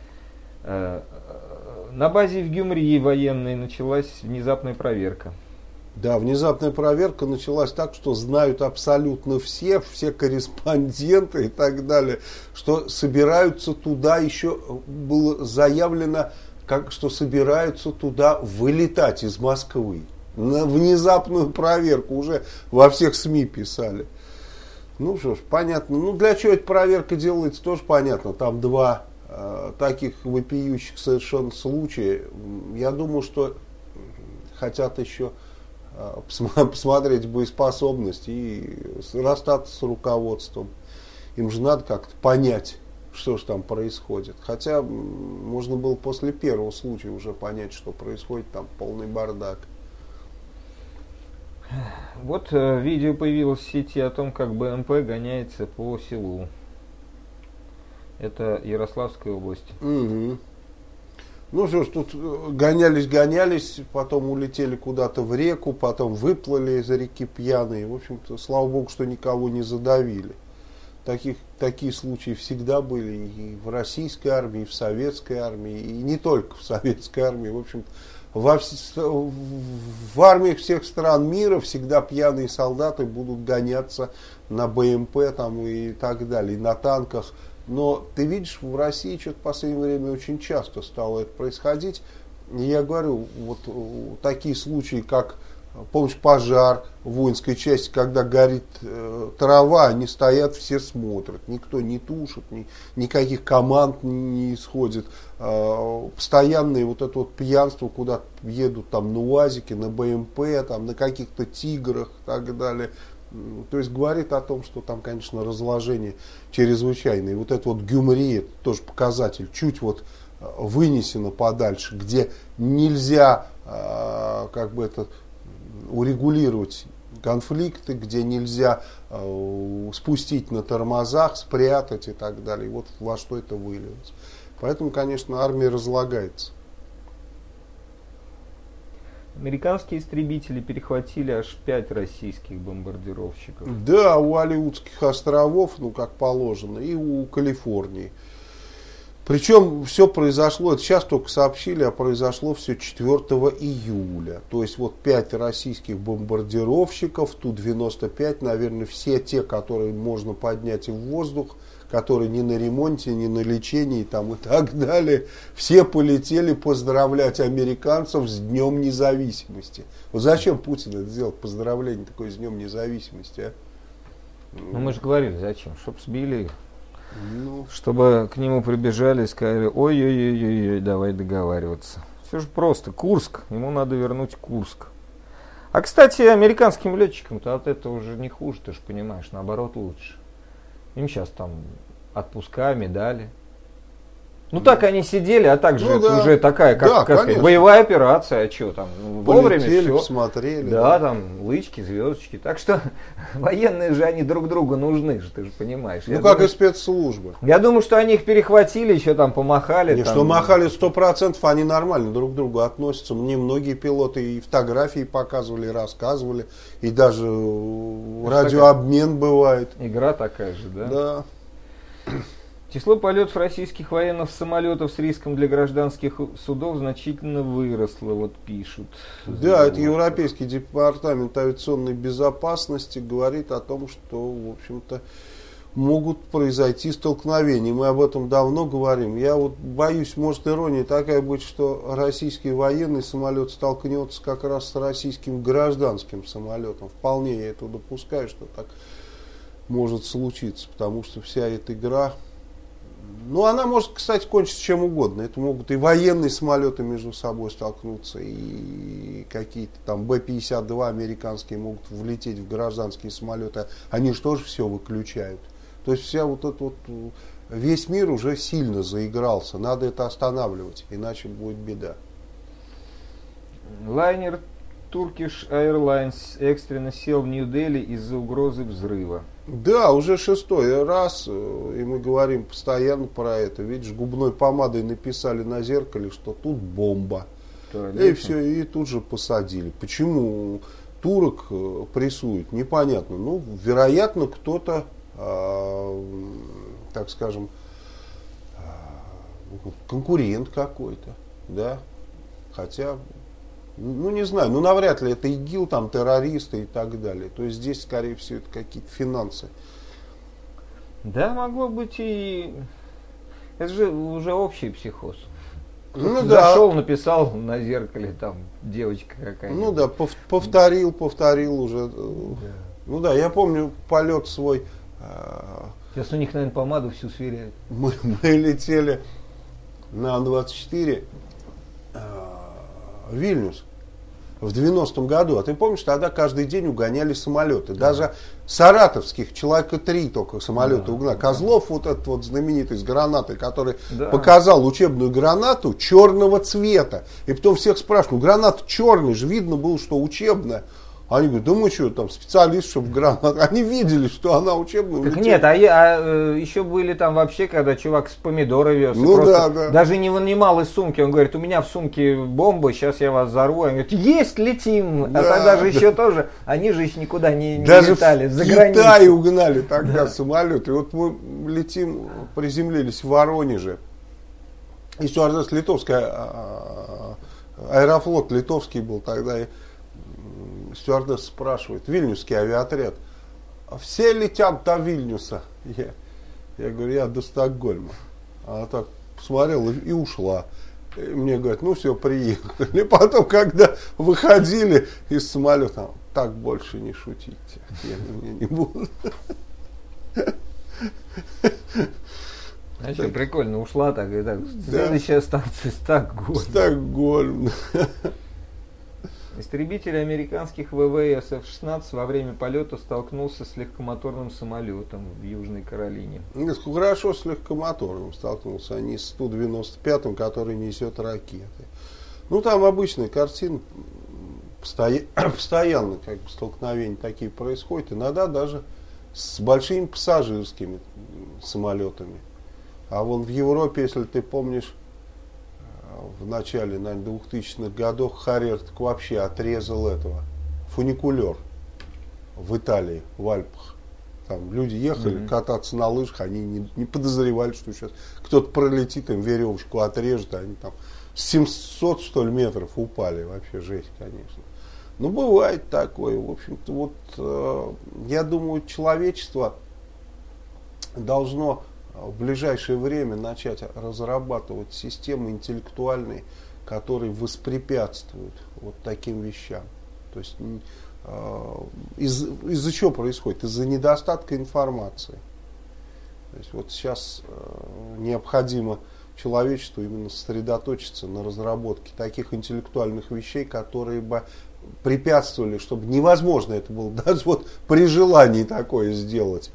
Э, На базе в Гюмри военной началась внезапная проверка. Да, внезапная проверка началась так, что знают абсолютно все, все корреспонденты и так далее, что собираются туда, еще было заявлено, как, что собираются туда вылетать из Москвы. На внезапную проверку уже во всех СМИ писали. Ну что ж, понятно. Ну для чего эта проверка делается, тоже понятно. Там два э, таких вопиющих совершенно случая. Я думаю, что хотят еще посмотреть боеспособность и расстаться с руководством. Им же надо как-то понять, что же там происходит. Хотя можно было после первого случая уже понять, что происходит, там полный бардак. Вот э, видео появилось в сети о том, как БМП гоняется по селу. Это Ярославская область. Угу. Ну что ж, тут гонялись-гонялись, потом улетели куда-то в реку, потом выплыли из реки пьяные. В общем-то, слава богу, что никого не задавили. Таких, такие случаи всегда были и в российской армии, и в советской армии, и не только в советской армии. В общем, во, в армиях всех стран мира всегда пьяные солдаты будут гоняться на БМП там, и так далее, и на танках. Но ты видишь, в России что-то в последнее время очень часто стало это происходить. И я говорю, вот такие случаи, как, помнишь, пожар в воинской части, когда горит э, трава, они стоят, все смотрят. Никто не тушит, ни, никаких команд не, не исходит. Э, постоянное вот это вот пьянство, куда едут там на УАЗике, на БМП, там, на каких-то тиграх и так далее. То есть говорит о том, что там, конечно, разложение чрезвычайное. И вот это вот Гюмри, это тоже показатель, чуть вот вынесено подальше, где нельзя э, как бы это урегулировать конфликты, где нельзя э, спустить на тормозах, спрятать и так далее. И вот во что это вылилось. Поэтому, конечно, армия разлагается. Американские истребители перехватили аж пять российских бомбардировщиков. Да, у Алиутских островов, ну как положено, и у Калифорнии. Причем все произошло, это сейчас только сообщили, а произошло все четвёртого июля. То есть вот пять российских бомбардировщиков, Ту девяносто пять, наверное, все те, которые можно поднять в воздух, которые не на ремонте, не на лечении там, и так далее. Все полетели поздравлять американцев с Днем Независимости. Вот зачем Путин это сделал, поздравление такое с Днем Независимости, а? Ну мы же говорили, зачем? Чтоб сбили их. Ну, чтобы к нему прибежали и сказали, ой-ой-ой-ой, давай договариваться. Все же просто. Курск. Ему надо вернуть Курск. А, кстати, американским летчикам-то от этого уже не хуже, ты же понимаешь, наоборот лучше. Им сейчас там отпуска, медали. Ну так они сидели, а так же ну, это да. уже такая, как, да, как сказать, боевая операция, а что там, вовремя все. Посмотрели. Да, да, там лычки, звездочки. Так что военные же они друг другу нужны, же, ты же понимаешь. Ну я как думаю, и спецслужбы. Я думаю, что они их перехватили, еще там помахали. Не, там, что махали сто процентов, они нормально друг к другу относятся. Мне многие пилоты и фотографии показывали, и рассказывали, и даже радиообмен бывает. Игра такая же, да? Да. Число полетов российских военных самолетов с риском для гражданских судов значительно выросло, вот пишут. Да, это Европейский департамент авиационной безопасности говорит о том, что, в общем-то, могут произойти столкновения. Мы об этом давно говорим. Я вот боюсь, может ирония такая быть, что российский военный самолет столкнется как раз с российским гражданским самолетом. Вполне я это допускаю, что так может случиться, потому что вся эта игра... Ну, она может, кстати, кончиться чем угодно. Это могут и военные самолеты между собой столкнуться, и какие-то там Бэ пятьдесят два американские могут влететь в гражданские самолеты. Они же тоже все выключают. То есть вся вот эта вот, весь мир уже сильно заигрался. Надо это останавливать, иначе будет беда. Лайнер Turkish Airlines экстренно сел в Нью-Дели из-за угрозы взрыва. Да, уже шестой раз, и мы говорим постоянно про это. Видишь, губной помадой написали на зеркале, что тут бомба. Конечно. И все, и тут же посадили. Почему турок прессуют, непонятно. Ну, вероятно, кто-то, э, так скажем, э, конкурент какой-то, да, хотя... Ну, не знаю, ну, навряд ли это ИГИЛ, там, террористы и так далее. То есть, здесь, скорее всего, это какие-то финансы. Да, могло быть и... Это же уже общий психоз. Ну, зашел, да. написал на зеркале, там, девочка какая-то. Ну, да, пов- повторил, повторил уже. Да. Ну, да, я помню полет свой. Сейчас у них, наверное, помаду всю сверяют. Мы, мы летели на Ан двадцать четыре в Вильнюс. в девяностом году. А ты помнишь, тогда каждый день угоняли самолеты. Да. Даже саратовских человека три только самолета да. угнали. Козлов, вот этот вот знаменитый с гранатой, который да. показал учебную гранату черного цвета. И потом всех спрашивают, ну граната черная же, видно было, что учебная. Они говорят, да мы что, там специалист, чтобы гранат. Они видели, что она учебная. Так нет, а, а еще были там вообще, когда чувак с помидора вез. Ну да, да. Даже не вынимал из сумки. Он говорит, у меня в сумке бомба, сейчас я вас взорву. Он говорит, есть, летим. Да, а тогда же да. еще тоже, они же еще никуда не, не Даже летали. Даже в Китае угнали тогда да. самолеты. И вот мы летим, приземлились в Воронеже. И стюардесса литовская, Аэрофлот литовский был тогда. Стюардесса спрашивает, вильнюсский авиаотряд, а все летят до Вильнюса? Я, я говорю, я до Стокгольма. Она так посмотрела и ушла. И мне говорят, ну все, приехали. И потом, когда выходили из самолета, так больше не шутите, я не буду. А что, прикольно, ушла так и так. Следующая станция Стокгольм. Стокгольм. Истребитель американских ВВС эф шестнадцать во время полета столкнулся с легкомоторным самолетом в Южной Каролине. Хорошо с легкомоторным столкнулся, а не с Ту девяносто пятым, который несет ракеты. Ну там обычная картина, постоянно, постоянно как бы столкновения такие происходят, иногда даже с большими пассажирскими самолетами. А вон в Европе, если ты помнишь, в начале, наверное, двухтысячных годов Харриер так вообще отрезал этого, фуникулер в Италии, в Альпах. Там люди ехали mm-hmm. кататься на лыжах, они не, не подозревали, что сейчас кто-то пролетит, им веревочку отрежет, они там с семьсот, что ли, метров упали. Вообще жесть, конечно. Но бывает такое. В общем-то, вот э, я думаю, человечество должно в ближайшее время начать разрабатывать системы интеллектуальные, которые воспрепятствуют вот таким вещам. То есть э, из, из-за чего происходит? Из-за недостатка информации. То есть вот сейчас э, необходимо человечеству именно сосредоточиться на разработке таких интеллектуальных вещей, которые бы препятствовали, чтобы невозможно это было даже вот при желании такое сделать.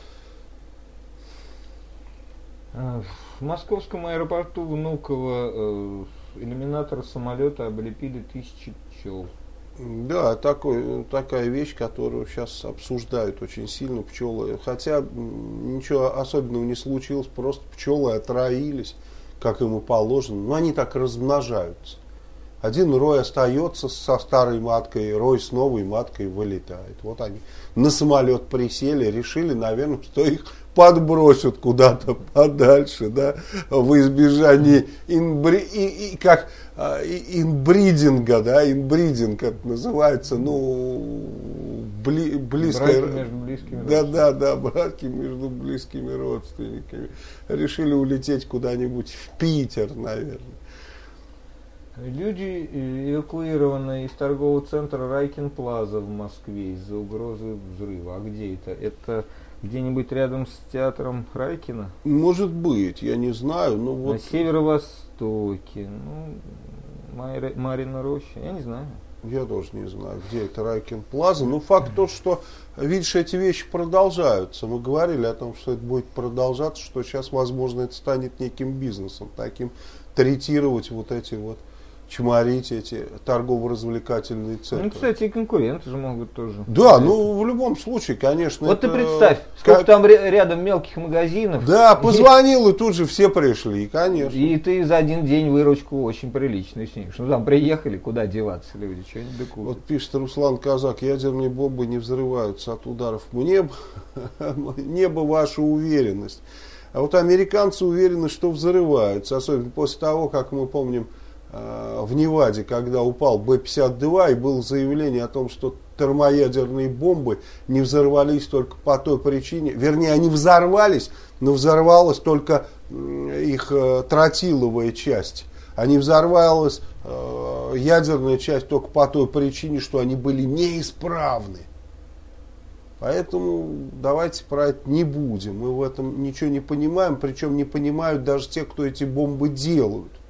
В московском аэропорту Внуково э, иллюминатор самолета облепили тысячи пчел. Да, такой, такая вещь, которую сейчас обсуждают очень сильно пчелы. Хотя ничего особенного не случилось, просто пчелы отроились, как им и положено. Но они так размножаются. Один рой остается со старой маткой, рой с новой маткой вылетает. Вот они на самолет присели, решили, наверное, что их подбросят куда-то подальше, да, в избежании инбри, и, и, как, инбридинга, да, инбридинг это называется, ну, бли, близкое, браки между близкими да, да, да, браки между близкими родственниками. Решили улететь куда-нибудь в Питер, наверное. Люди эвакуированы из торгового центра Райкин Плаза в Москве из-за угрозы взрыва. А где это? Это где-нибудь рядом с театром Райкина? Может быть, я не знаю. Но вот... На северо-востоке. Ну, Майра, Марина Роща. Я не знаю. Я тоже не знаю, где это Райкин Плаза. Но факт тот, что, видишь, эти вещи продолжаются. Мы говорили о том, что это будет продолжаться, что сейчас, возможно, это станет неким бизнесом, таким третировать вот эти вот, чморить эти торгово-развлекательные центры. Ну, кстати, и конкуренты же могут тоже. Да, ну в любом случае, конечно. Вот это, ты представь, сколько как... там рядом мелких магазинов. Да, позвонил, и тут же все пришли, конечно. И ты за один день выручку очень приличную снимешь. Ну там приехали, куда деваться люди, что-нибудь докупят. Вот пишет Руслан Казак, ядерные бомбы не взрываются от ударов в небо. Небо ваша уверенность. А вот американцы уверены, что взрываются, особенно после того, как мы помним, в Неваде, когда упал Бэ пятьдесят два, и было заявление о том, что термоядерные бомбы не взорвались только по той причине, вернее, они взорвались, но взорвалась только их тротиловая часть. А не взорвалась ядерная часть только по той причине, что они были неисправны. Поэтому давайте про это не будем. Мы в этом ничего не понимаем, причем не понимают даже те, кто эти бомбы делают.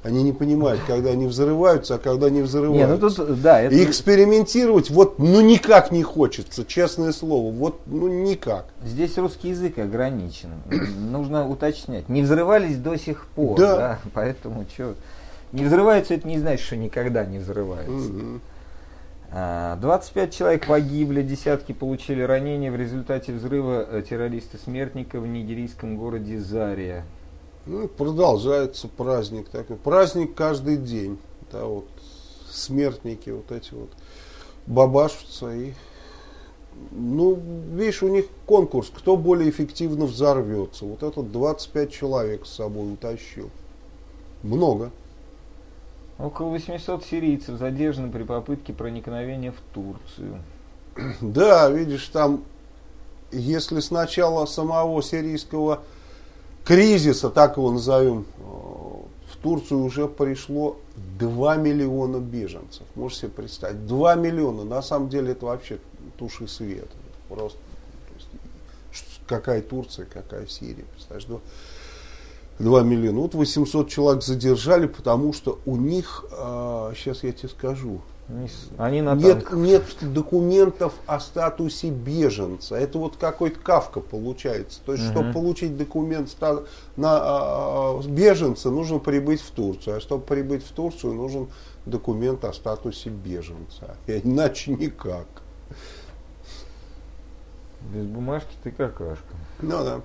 Они не понимают, когда они взрываются, а когда не взрываются. Не, ну тут, да, это... И экспериментировать вот ну никак не хочется, честное слово. Вот ну никак. Здесь русский язык ограничен. Нужно уточнять. Не взрывались до сих пор, да. да? Поэтому что... Не взрываются, это не значит, что никогда не взрываются. Угу. двадцать пять человек погибли, десятки получили ранения в результате взрыва террориста-смертника в нигерийском городе Зария. Ну, продолжается праздник такой. Праздник каждый день. Да, вот смертники вот эти вот бабашутся и... Ну, видишь, у них конкурс, кто более эффективно взорвется. Вот этот двадцать пять человек с собой утащил. Много. Около восьмисот сирийцев задержаны при попытке проникновения в Турцию. Да, видишь, там, если с начала самого сирийского кризиса, так его назовем, в Турцию уже пришло два миллиона беженцев. Можете себе представить? два миллиона. На самом деле это вообще туши свет. Просто то есть, какая Турция, какая Сирия. Представляешь, два миллиона. Вот восемьсот человек задержали, потому что у них, а, сейчас я тебе скажу, Они на нет, нет документов о статусе беженца. Это вот какой-то Кафка получается. То есть, угу. чтобы получить документ на а, беженца, нужно прибыть в Турцию. А чтобы прибыть в Турцию, нужен документ о статусе беженца. И иначе никак. Без бумажки ты какашка. Ну да.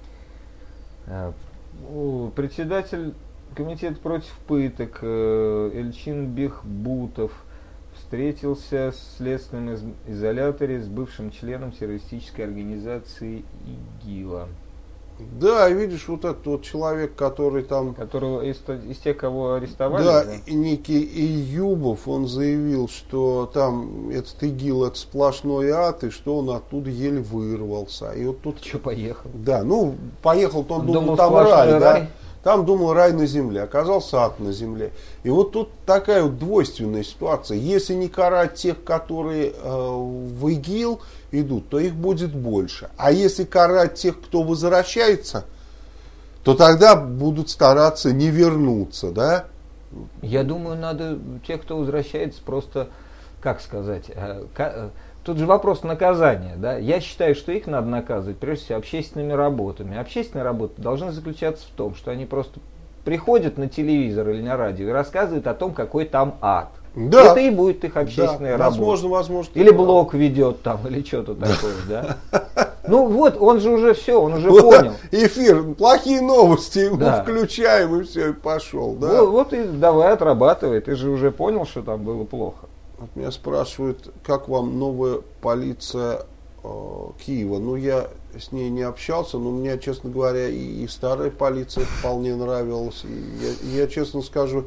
А, председатель комитета против пыток э, Эльчин Бехбутов встретился в следственном изоляторе с бывшим членом террористической организации ИГИЛа. Да, видишь, вот этот вот человек, который там... Которого из, из тех, кого арестовали? Да, да? некий Июбов, он заявил, что там этот ИГИЛ это сплошной ад, и что он оттуда еле вырвался. И вот тут... Что, поехал? Да, ну, поехал-то он, он думал, думал, там рай, рай, да? Там думал рай на земле, оказался ад на земле. И вот тут такая вот двойственная ситуация. Если не карать тех, которые э, в ИГИЛ идут, то их будет больше. А если карать тех, кто возвращается, то тогда будут стараться не вернуться, да? Я думаю, надо тех, кто возвращается, просто, как сказать, э, э, тут же вопрос наказания, да? Я считаю, что их надо наказывать, прежде всего, общественными работами. Общественные работы должны заключаться в том, что они просто приходят на телевизор или на радио и рассказывают о том, какой там ад. Да. Это и будет их общественная да, работа. Возможно, возможно. Или блог ведет там, или что-то такое, да? Ну вот, он же уже все, он уже понял. Эфир, плохие новости, да. включаем и все, и пошел. Да? Вот, вот и давай отрабатывай, ты же уже понял, что там было плохо. Вот меня спрашивают, как вам новая полиция э, Киева. Ну, я с ней не общался, но мне, честно говоря, и, и старая полиция вполне нравилась. И я, я, честно скажу,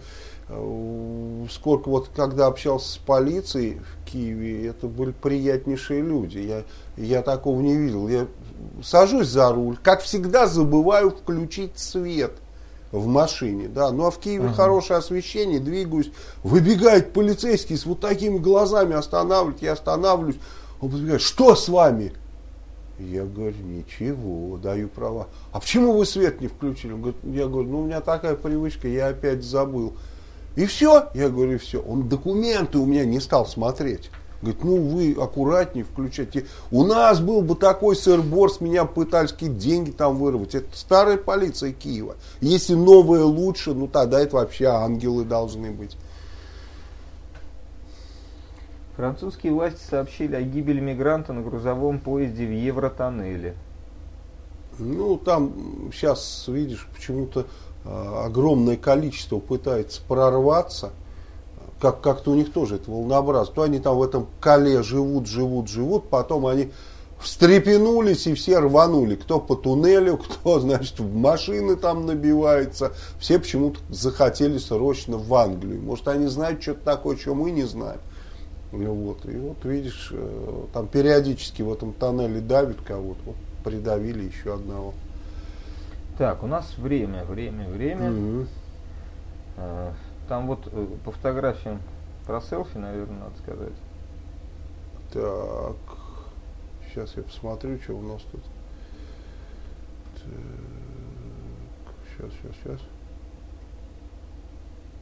э, сколько вот, когда общался с полицией в Киеве, это были приятнейшие люди. Я, я такого не видел. Я сажусь за руль, как всегда забываю включить свет в машине, да, ну а в Киеве uh-huh. хорошее освещение, двигаюсь, выбегает полицейский с вот такими глазами, останавливает, я останавливаюсь, он подбегает, что с вами? Я говорю, ничего, даю права. А почему вы свет не включили? Он говорит, я говорю, ну у меня такая привычка, я опять забыл. И все? Я говорю, все. Он документы у меня не стал смотреть. Говорит, ну вы аккуратнее включайте. У нас был бы такой сыр-бор, с меня пытались какие-то деньги там вырвать. Это старая полиция Киева. Если новая лучше, ну тогда это вообще ангелы должны быть. Французские власти сообщили о гибели мигранта на грузовом поезде в Евротоннеле. Ну там сейчас, видишь, почему-то э, огромное количество пытается прорваться. Как, как-то у них тоже это волнообразно. То они там в этом коле живут, живут, живут, потом они встрепенулись и все рванули. Кто по туннелю, кто, значит, в машины там набивается. Все почему-то захотели срочно в Англию. Может, они знают что-то такое, что мы не знаем. Вот. И вот видишь, там периодически в этом тоннеле давит кого-то. Вот придавили еще одного. Так, у нас время, время, время. Угу. Там вот по фотографиям про селфи, наверное, надо сказать. Так, сейчас я посмотрю, что у нас тут. Так, сейчас, сейчас, сейчас.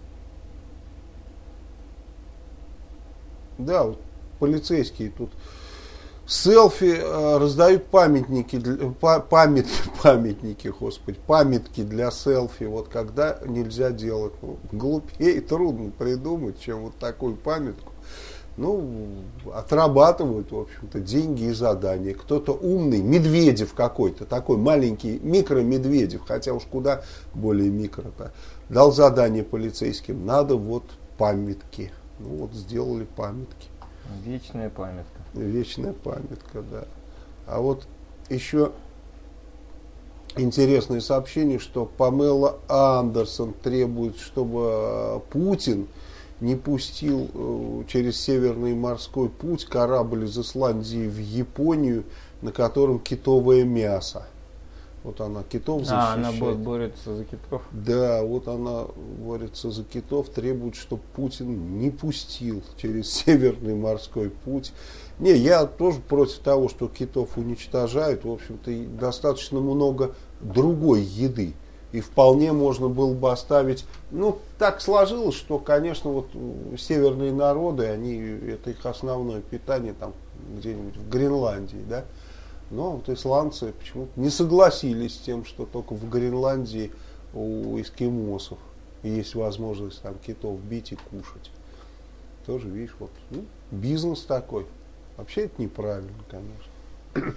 Да, вот полицейские тут селфи э, раздают памятники, для, па, памят, памятники, господи, памятки для селфи. Вот когда нельзя делать. Ну, глупее трудно придумать, чем вот такую памятку. Ну, отрабатывают, в общем-то, деньги и задания. Кто-то умный, Медведев какой-то, такой маленький, микро-Медведев, хотя уж куда более микро-то, дал задание полицейским, надо вот памятки. Ну вот сделали памятки. Вечная памятка. Вечная памятка, да. А вот еще интересное сообщение, что Памела Андерсон требует, чтобы Путин не пустил э, через Северный морской путь корабль из Исландии в Японию, на котором китовое мясо. Вот она китов защищает. А, она борется за китов. Да, вот она борется за китов, требует, чтобы Путин не пустил через Северный морской путь. Не, я тоже против того, что китов уничтожают. В общем-то, достаточно много другой еды. И вполне можно было бы оставить, ну, так сложилось, что, конечно, вот северные народы, они, это их основное питание там где-нибудь в Гренландии, да. Но вот исландцы почему-то не согласились с тем, что только в Гренландии у эскимосов есть возможность там китов бить и кушать. Тоже, видишь, вот, ну, бизнес такой. Вообще это неправильно, конечно.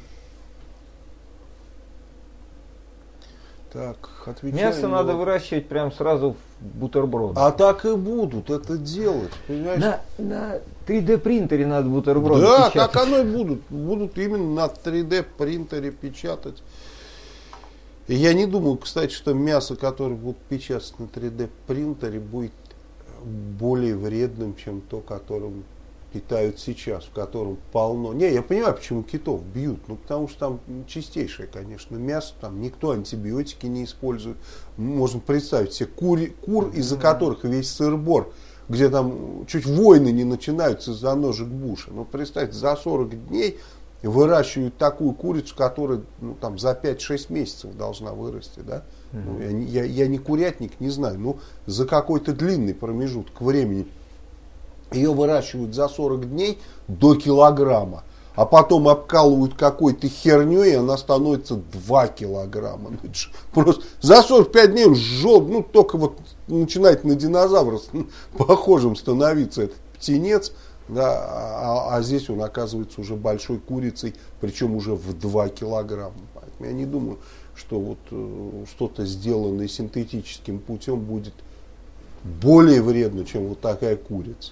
Так, отвечаю. Мясо на... надо выращивать прям сразу в бутерброды. А так и будут это делать, понимаешь? На, на три дэ принтере надо бутерброды Да, печатать. так оно и будут. Будут именно на три дэ принтере печатать. И я не думаю, кстати, что мясо, которое будут печатать на три дэ принтере, будет более вредным, чем то, которым питают сейчас, в котором полно. Не, я понимаю, почему китов бьют. Ну, потому что там чистейшее, конечно, мясо. Там никто антибиотики не использует. Можно представить себе кур, кур из-за которых весь сыр-бор, где там чуть войны не начинаются из-за ножек Буша. Ну, представьте, за сорок дней выращивают такую курицу, которая ну, там, за пять-шесть месяцев должна вырасти. Да? Mm-hmm. Ну, я, я, я не курятник, не знаю. Но за какой-то длинный промежуток времени ее выращивают за сорок дней до килограмма. А потом обкалывают какой-то херней, и она становится два килограмма. Ну, просто за сорок пять дней он жжет, ну только вот начинает на динозавра похожим становиться этот птенец. Да, а, а здесь он оказывается уже большой курицей, причем уже в два килограмма. Поэтому я не думаю, что вот э, что-то сделанное синтетическим путем будет более вредно, чем вот такая курица.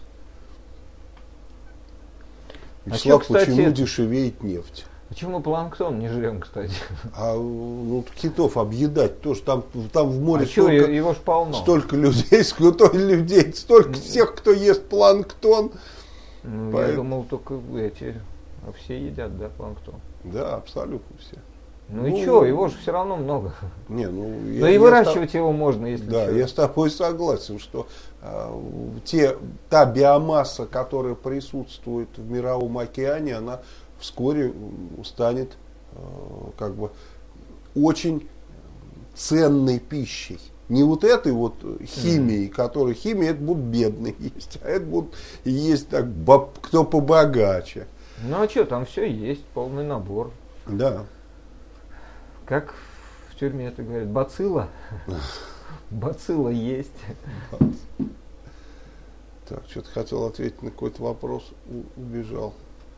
Вячеслав, а почему это... дешевеет нефть? Почему планктон не жрем, кстати? А ну, китов объедать тоже. Там, там в море а столько, что, его ж полно. Столько людей, столько людей, столько всех, кто ест планктон. Ну, Поэтому... Я думал, только эти, а все едят, да, планктон? Да, абсолютно все. Ну, ну и что, его же все равно много. Не, ну, Но я, и выращивать я, его можно, если Да, что. Я с тобой согласен, что э, те, та биомасса, которая присутствует в мировом океане, она вскоре станет э, как бы очень ценной пищей. Не вот этой вот химией, mm. которая химия, это будут бедные есть, а это будут есть так, баб, кто побогаче. Ну а что, там все есть, полный набор. Да. Как в тюрьме это говорят, бацилла? Бацилла есть. Так, что-то хотел ответить на какой-то вопрос, убежал.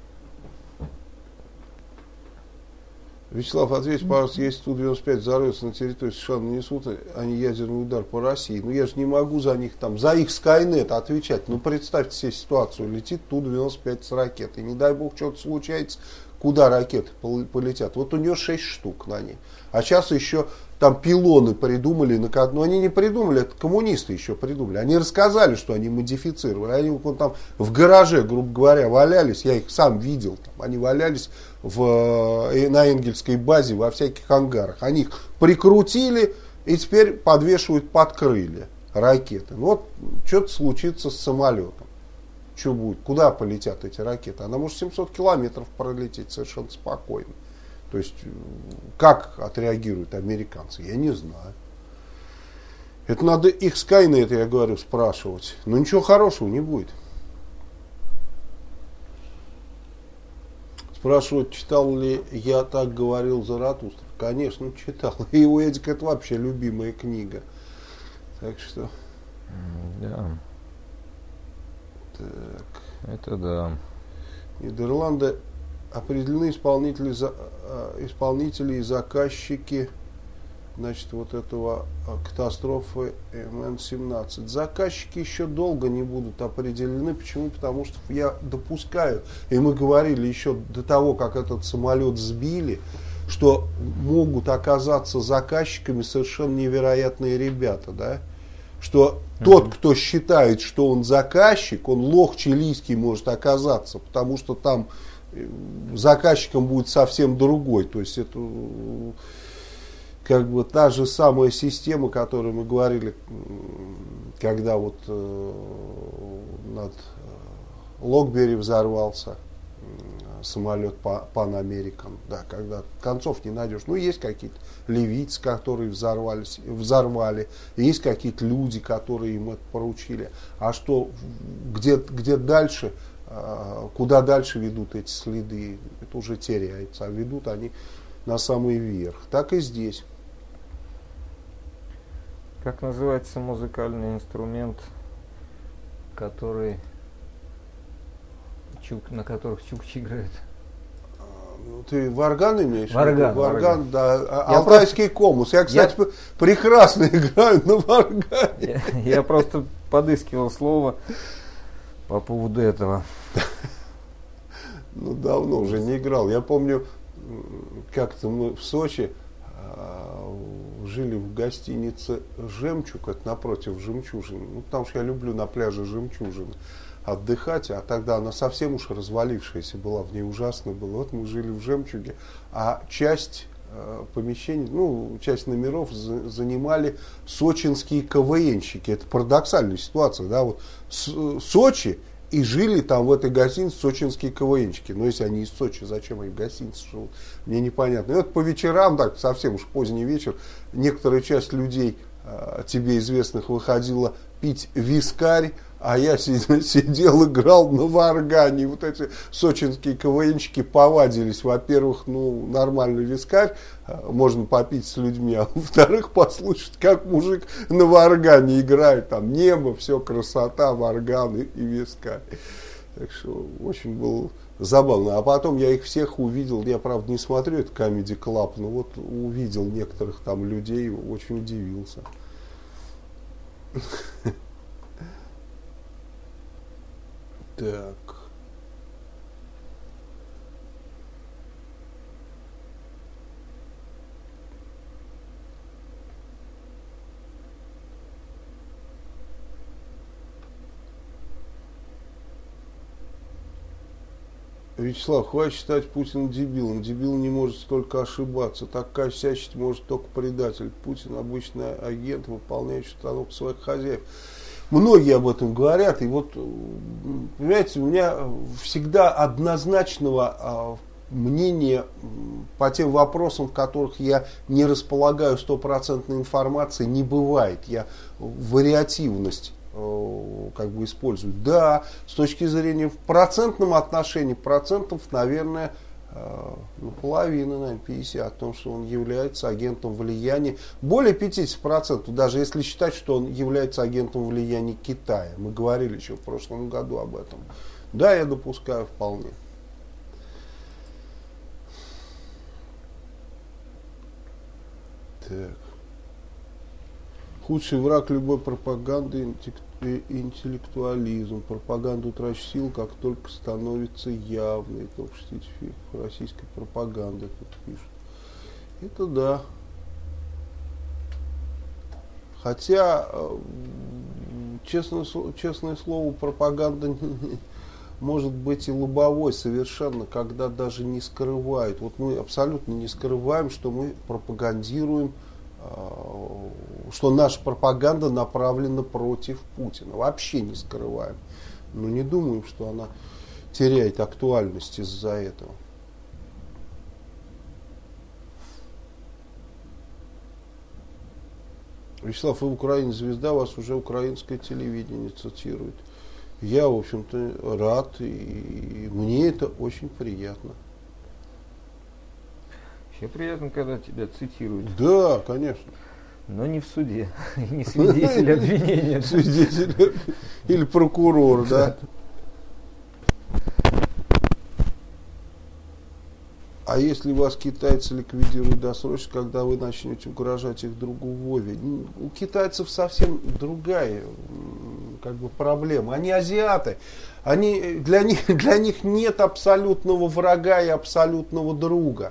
Вячеслав, ответь, пожалуйста, если Ту девяносто пять взорвется на территории США, нанесут они ядерный удар по России. Ну я же не могу за них там, за их Скайнет отвечать. Ну представьте себе ситуацию, летит Ту девяносто пять с ракетой. Не дай бог что-то случается, куда ракеты полетят. Вот у нее шесть штук на ней. А сейчас еще там пилоны придумали, ну они не придумали, это коммунисты еще придумали. Они рассказали, что они модифицировали. Они вот там в гараже, грубо говоря, валялись, я их сам видел. Там, они валялись в, на Энгельской базе во всяких ангарах. Они их прикрутили и теперь подвешивают под крылья ракеты. Ну, вот что-то случится с самолетом. Что будет? Куда полетят эти ракеты? Она может семьсот километров пролететь совершенно спокойно. То есть, как отреагируют американцы, я не знаю. Это надо их Скайнет, я говорю, спрашивать. Но ничего хорошего не будет. Спрашивают, читал ли я «Так говорил Заратустра». Конечно, читал. И у Эдика это вообще любимая книга. Так что... Да. Так. Это да. Нидерланды определены исполнители, исполнители и заказчики, значит, вот этого катастрофы эм эн семнадцать. Заказчики еще долго не будут определены. Почему? Потому что я допускаю, и мы говорили еще до того, как этот самолет сбили, что могут оказаться заказчиками совершенно невероятные ребята, да? Что mm-hmm. тот, кто считает, что он заказчик, он лох чилийский может оказаться, потому что там заказчиком будет совсем другой. То есть это как бы та же самая система, о которой мы говорили, когда вот э, над Локбери взорвался самолет Pan American, да, когда концов не найдешь. Ну, есть какие-то ливийцы, которые взорвались, взорвали, есть какие-то люди, которые им это поручили. А что, где, где дальше, куда дальше ведут эти следы, это уже теряется, а ведут они на самый верх. Так и здесь. Как называется музыкальный инструмент, который чук, на которых чукчи играют? Ты варган имеешь? Варган, варган, варган. Да. Я Алтайский просто... комус. Я, кстати, я... прекрасно играю на варгане. Я, я просто подыскивал слово по поводу этого. Ну, давно уже не играл. Я помню, как-то мы в Сочи жили в гостинице «Жемчуг», это напротив «Жемчужины». Ну, потому что я люблю на пляже «Жемчужины» отдыхать, а тогда она совсем уж развалившаяся была, в ней ужасно было. Вот мы жили в «Жемчуге», а часть э, помещений, ну, часть номеров за, занимали сочинские КВНщики. Это парадоксальная ситуация, да, вот с, Сочи, и жили там в этой гостинице сочинские КВНщики. Но если они из Сочи, зачем они в гостинице живут? Мне непонятно. И вот по вечерам, так совсем уж поздний вечер, некоторая часть людей, э, тебе известных, выходила пить вискарь, а я сидел, сидел, играл на варгане. Вот эти сочинские КВНщики повадились. Во-первых, ну, нормальный вискарь можно попить с людьми, а во-вторых, послушать, как мужик на варгане играет. Там небо, все, красота, варган и, и вискарь. Так что очень было забавно. А потом я их всех увидел. Я, правда, не смотрю это Comedy Club, но вот увидел некоторых там людей, очень удивился. Так. Вячеслав, хватит считать Путина дебилом. Дебил не может столько ошибаться. Так косячить может только предатель. Путин обычный агент, выполняющий установку своих хозяев. Многие об этом говорят, и вот, понимаете, у меня всегда однозначного мнения по тем вопросам, в которых я не располагаю стопроцентной информацией, не бывает. Я вариативность как бы использую. Да, с точки зрения в процентном отношении, процентов, наверное, ну, половина, наверное, пятьдесят, о том, что он является агентом влияния. Более пятьдесят процентов, даже если считать, что он является агентом влияния Китая. Мы говорили еще в прошлом году об этом. Да, я допускаю вполне. Так. Худший враг любой пропаганды – интеллектуализм. Пропаганда утрачивает сил, как только становится явной. Топ шестьдесят фильмов российской пропаганды, тут пишут. Это да. Хотя, честное, честное слово, пропаганда может быть и лобовой совершенно, когда даже не скрывают. Вот мы абсолютно не скрываем, что мы пропагандируем, что наша пропаганда направлена против Путина. Вообще не скрываем. Но не думаем, что она теряет актуальность из-за этого. Вячеслав, вы в Украине звезда, вас уже украинское телевидение цитирует. Я, в общем-то, рад, и мне это очень приятно. И приятно, когда тебя цитируют. Да, конечно. Но не в суде, не свидетель обвинения. Свидетель или прокурор, да. А если вас китайцы ликвидируют досрочно, когда вы начнете угрожать их другу Вове? У китайцев совсем другая как бы проблема. Они азиаты. Они, для, них, для них нет абсолютного врага и абсолютного друга.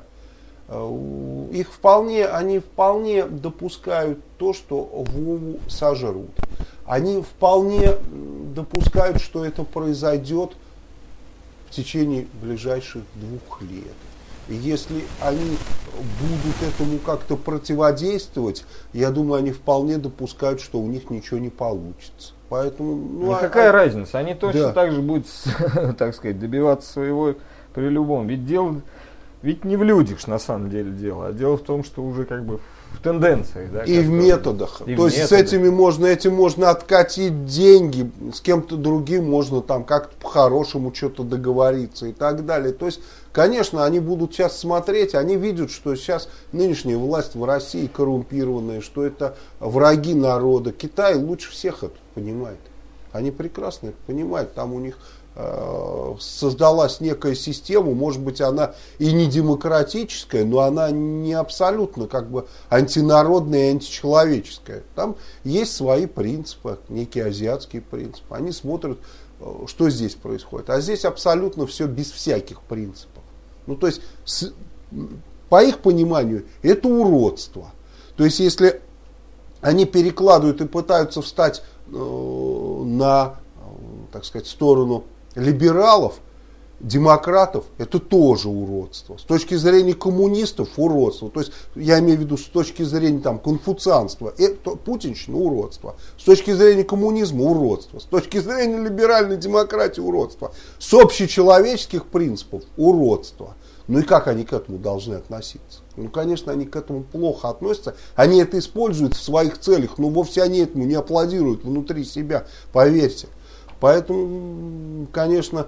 Их вполне, они вполне допускают то, что Вову сожрут. Они вполне допускают, что это произойдет в течение ближайших двух лет. И если они будут этому как-то противодействовать, я думаю, они вполне допускают, что у них ничего не получится. Поэтому, ну, ну а, какая а, разница? Они точно да. так же будут, так сказать, добиваться своего при любом. Ведь дело, ведь не в людях на самом деле дело, а дело в том, что уже как бы в тенденциях. Да, и в методах. И То в есть методах. с этими можно, этим можно откатить деньги, с кем-то другим можно там как-то по-хорошему что-то договориться и так далее. То есть, конечно, они будут сейчас смотреть, они видят, что сейчас нынешняя власть в России коррумпированная, что это враги народа. Китай лучше всех это понимает. Они прекрасно это понимают. Там у них э, создалась некая система, может быть, она и не демократическая, но она не абсолютно как бы антинародная и античеловеческая. Там есть свои принципы, некие азиатские принципы. Они смотрят, что здесь происходит. А здесь абсолютно все без всяких принципов. Ну, то есть, с, по их пониманию, это уродство. То есть, если они перекладывают и пытаются встать э, на, э, так сказать, сторону либералов, демократов, это тоже уродство. С точки зрения коммунистов уродство. То есть, я имею в виду с точки зрения там, конфуцианства, это путинщина уродство. С точки зрения коммунизма уродство. С точки зрения либеральной демократии уродство. С общечеловеческих принципов уродство. Ну и как они к этому должны относиться? Ну, конечно, они к этому плохо относятся. Они это используют в своих целях, но вовсе они этому не аплодируют внутри себя, поверьте. Поэтому, конечно,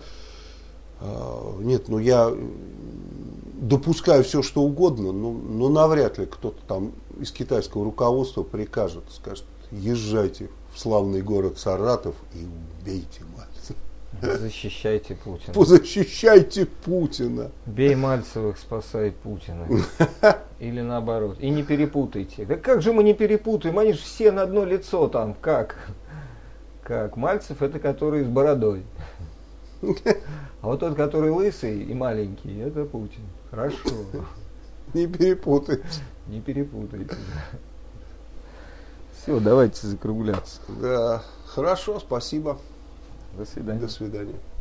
нет, ну я допускаю все, что угодно, но, но навряд ли кто-то там из китайского руководства прикажет, скажет, езжайте в славный город Саратов и убейте Мальцева. Защищайте Путина. Защищайте Путина. Бей Мальцевых, спасай Путина. Или наоборот. И не перепутайте. Да как же мы не перепутаем? Они же все на одно лицо там. Как? Как? Мальцев это который с бородой. А вот тот, который лысый и маленький, это Путин. Хорошо. Не перепутайте. Не перепутайте. Все, давайте закругляться. Да, хорошо, спасибо. До свидания. До свидания.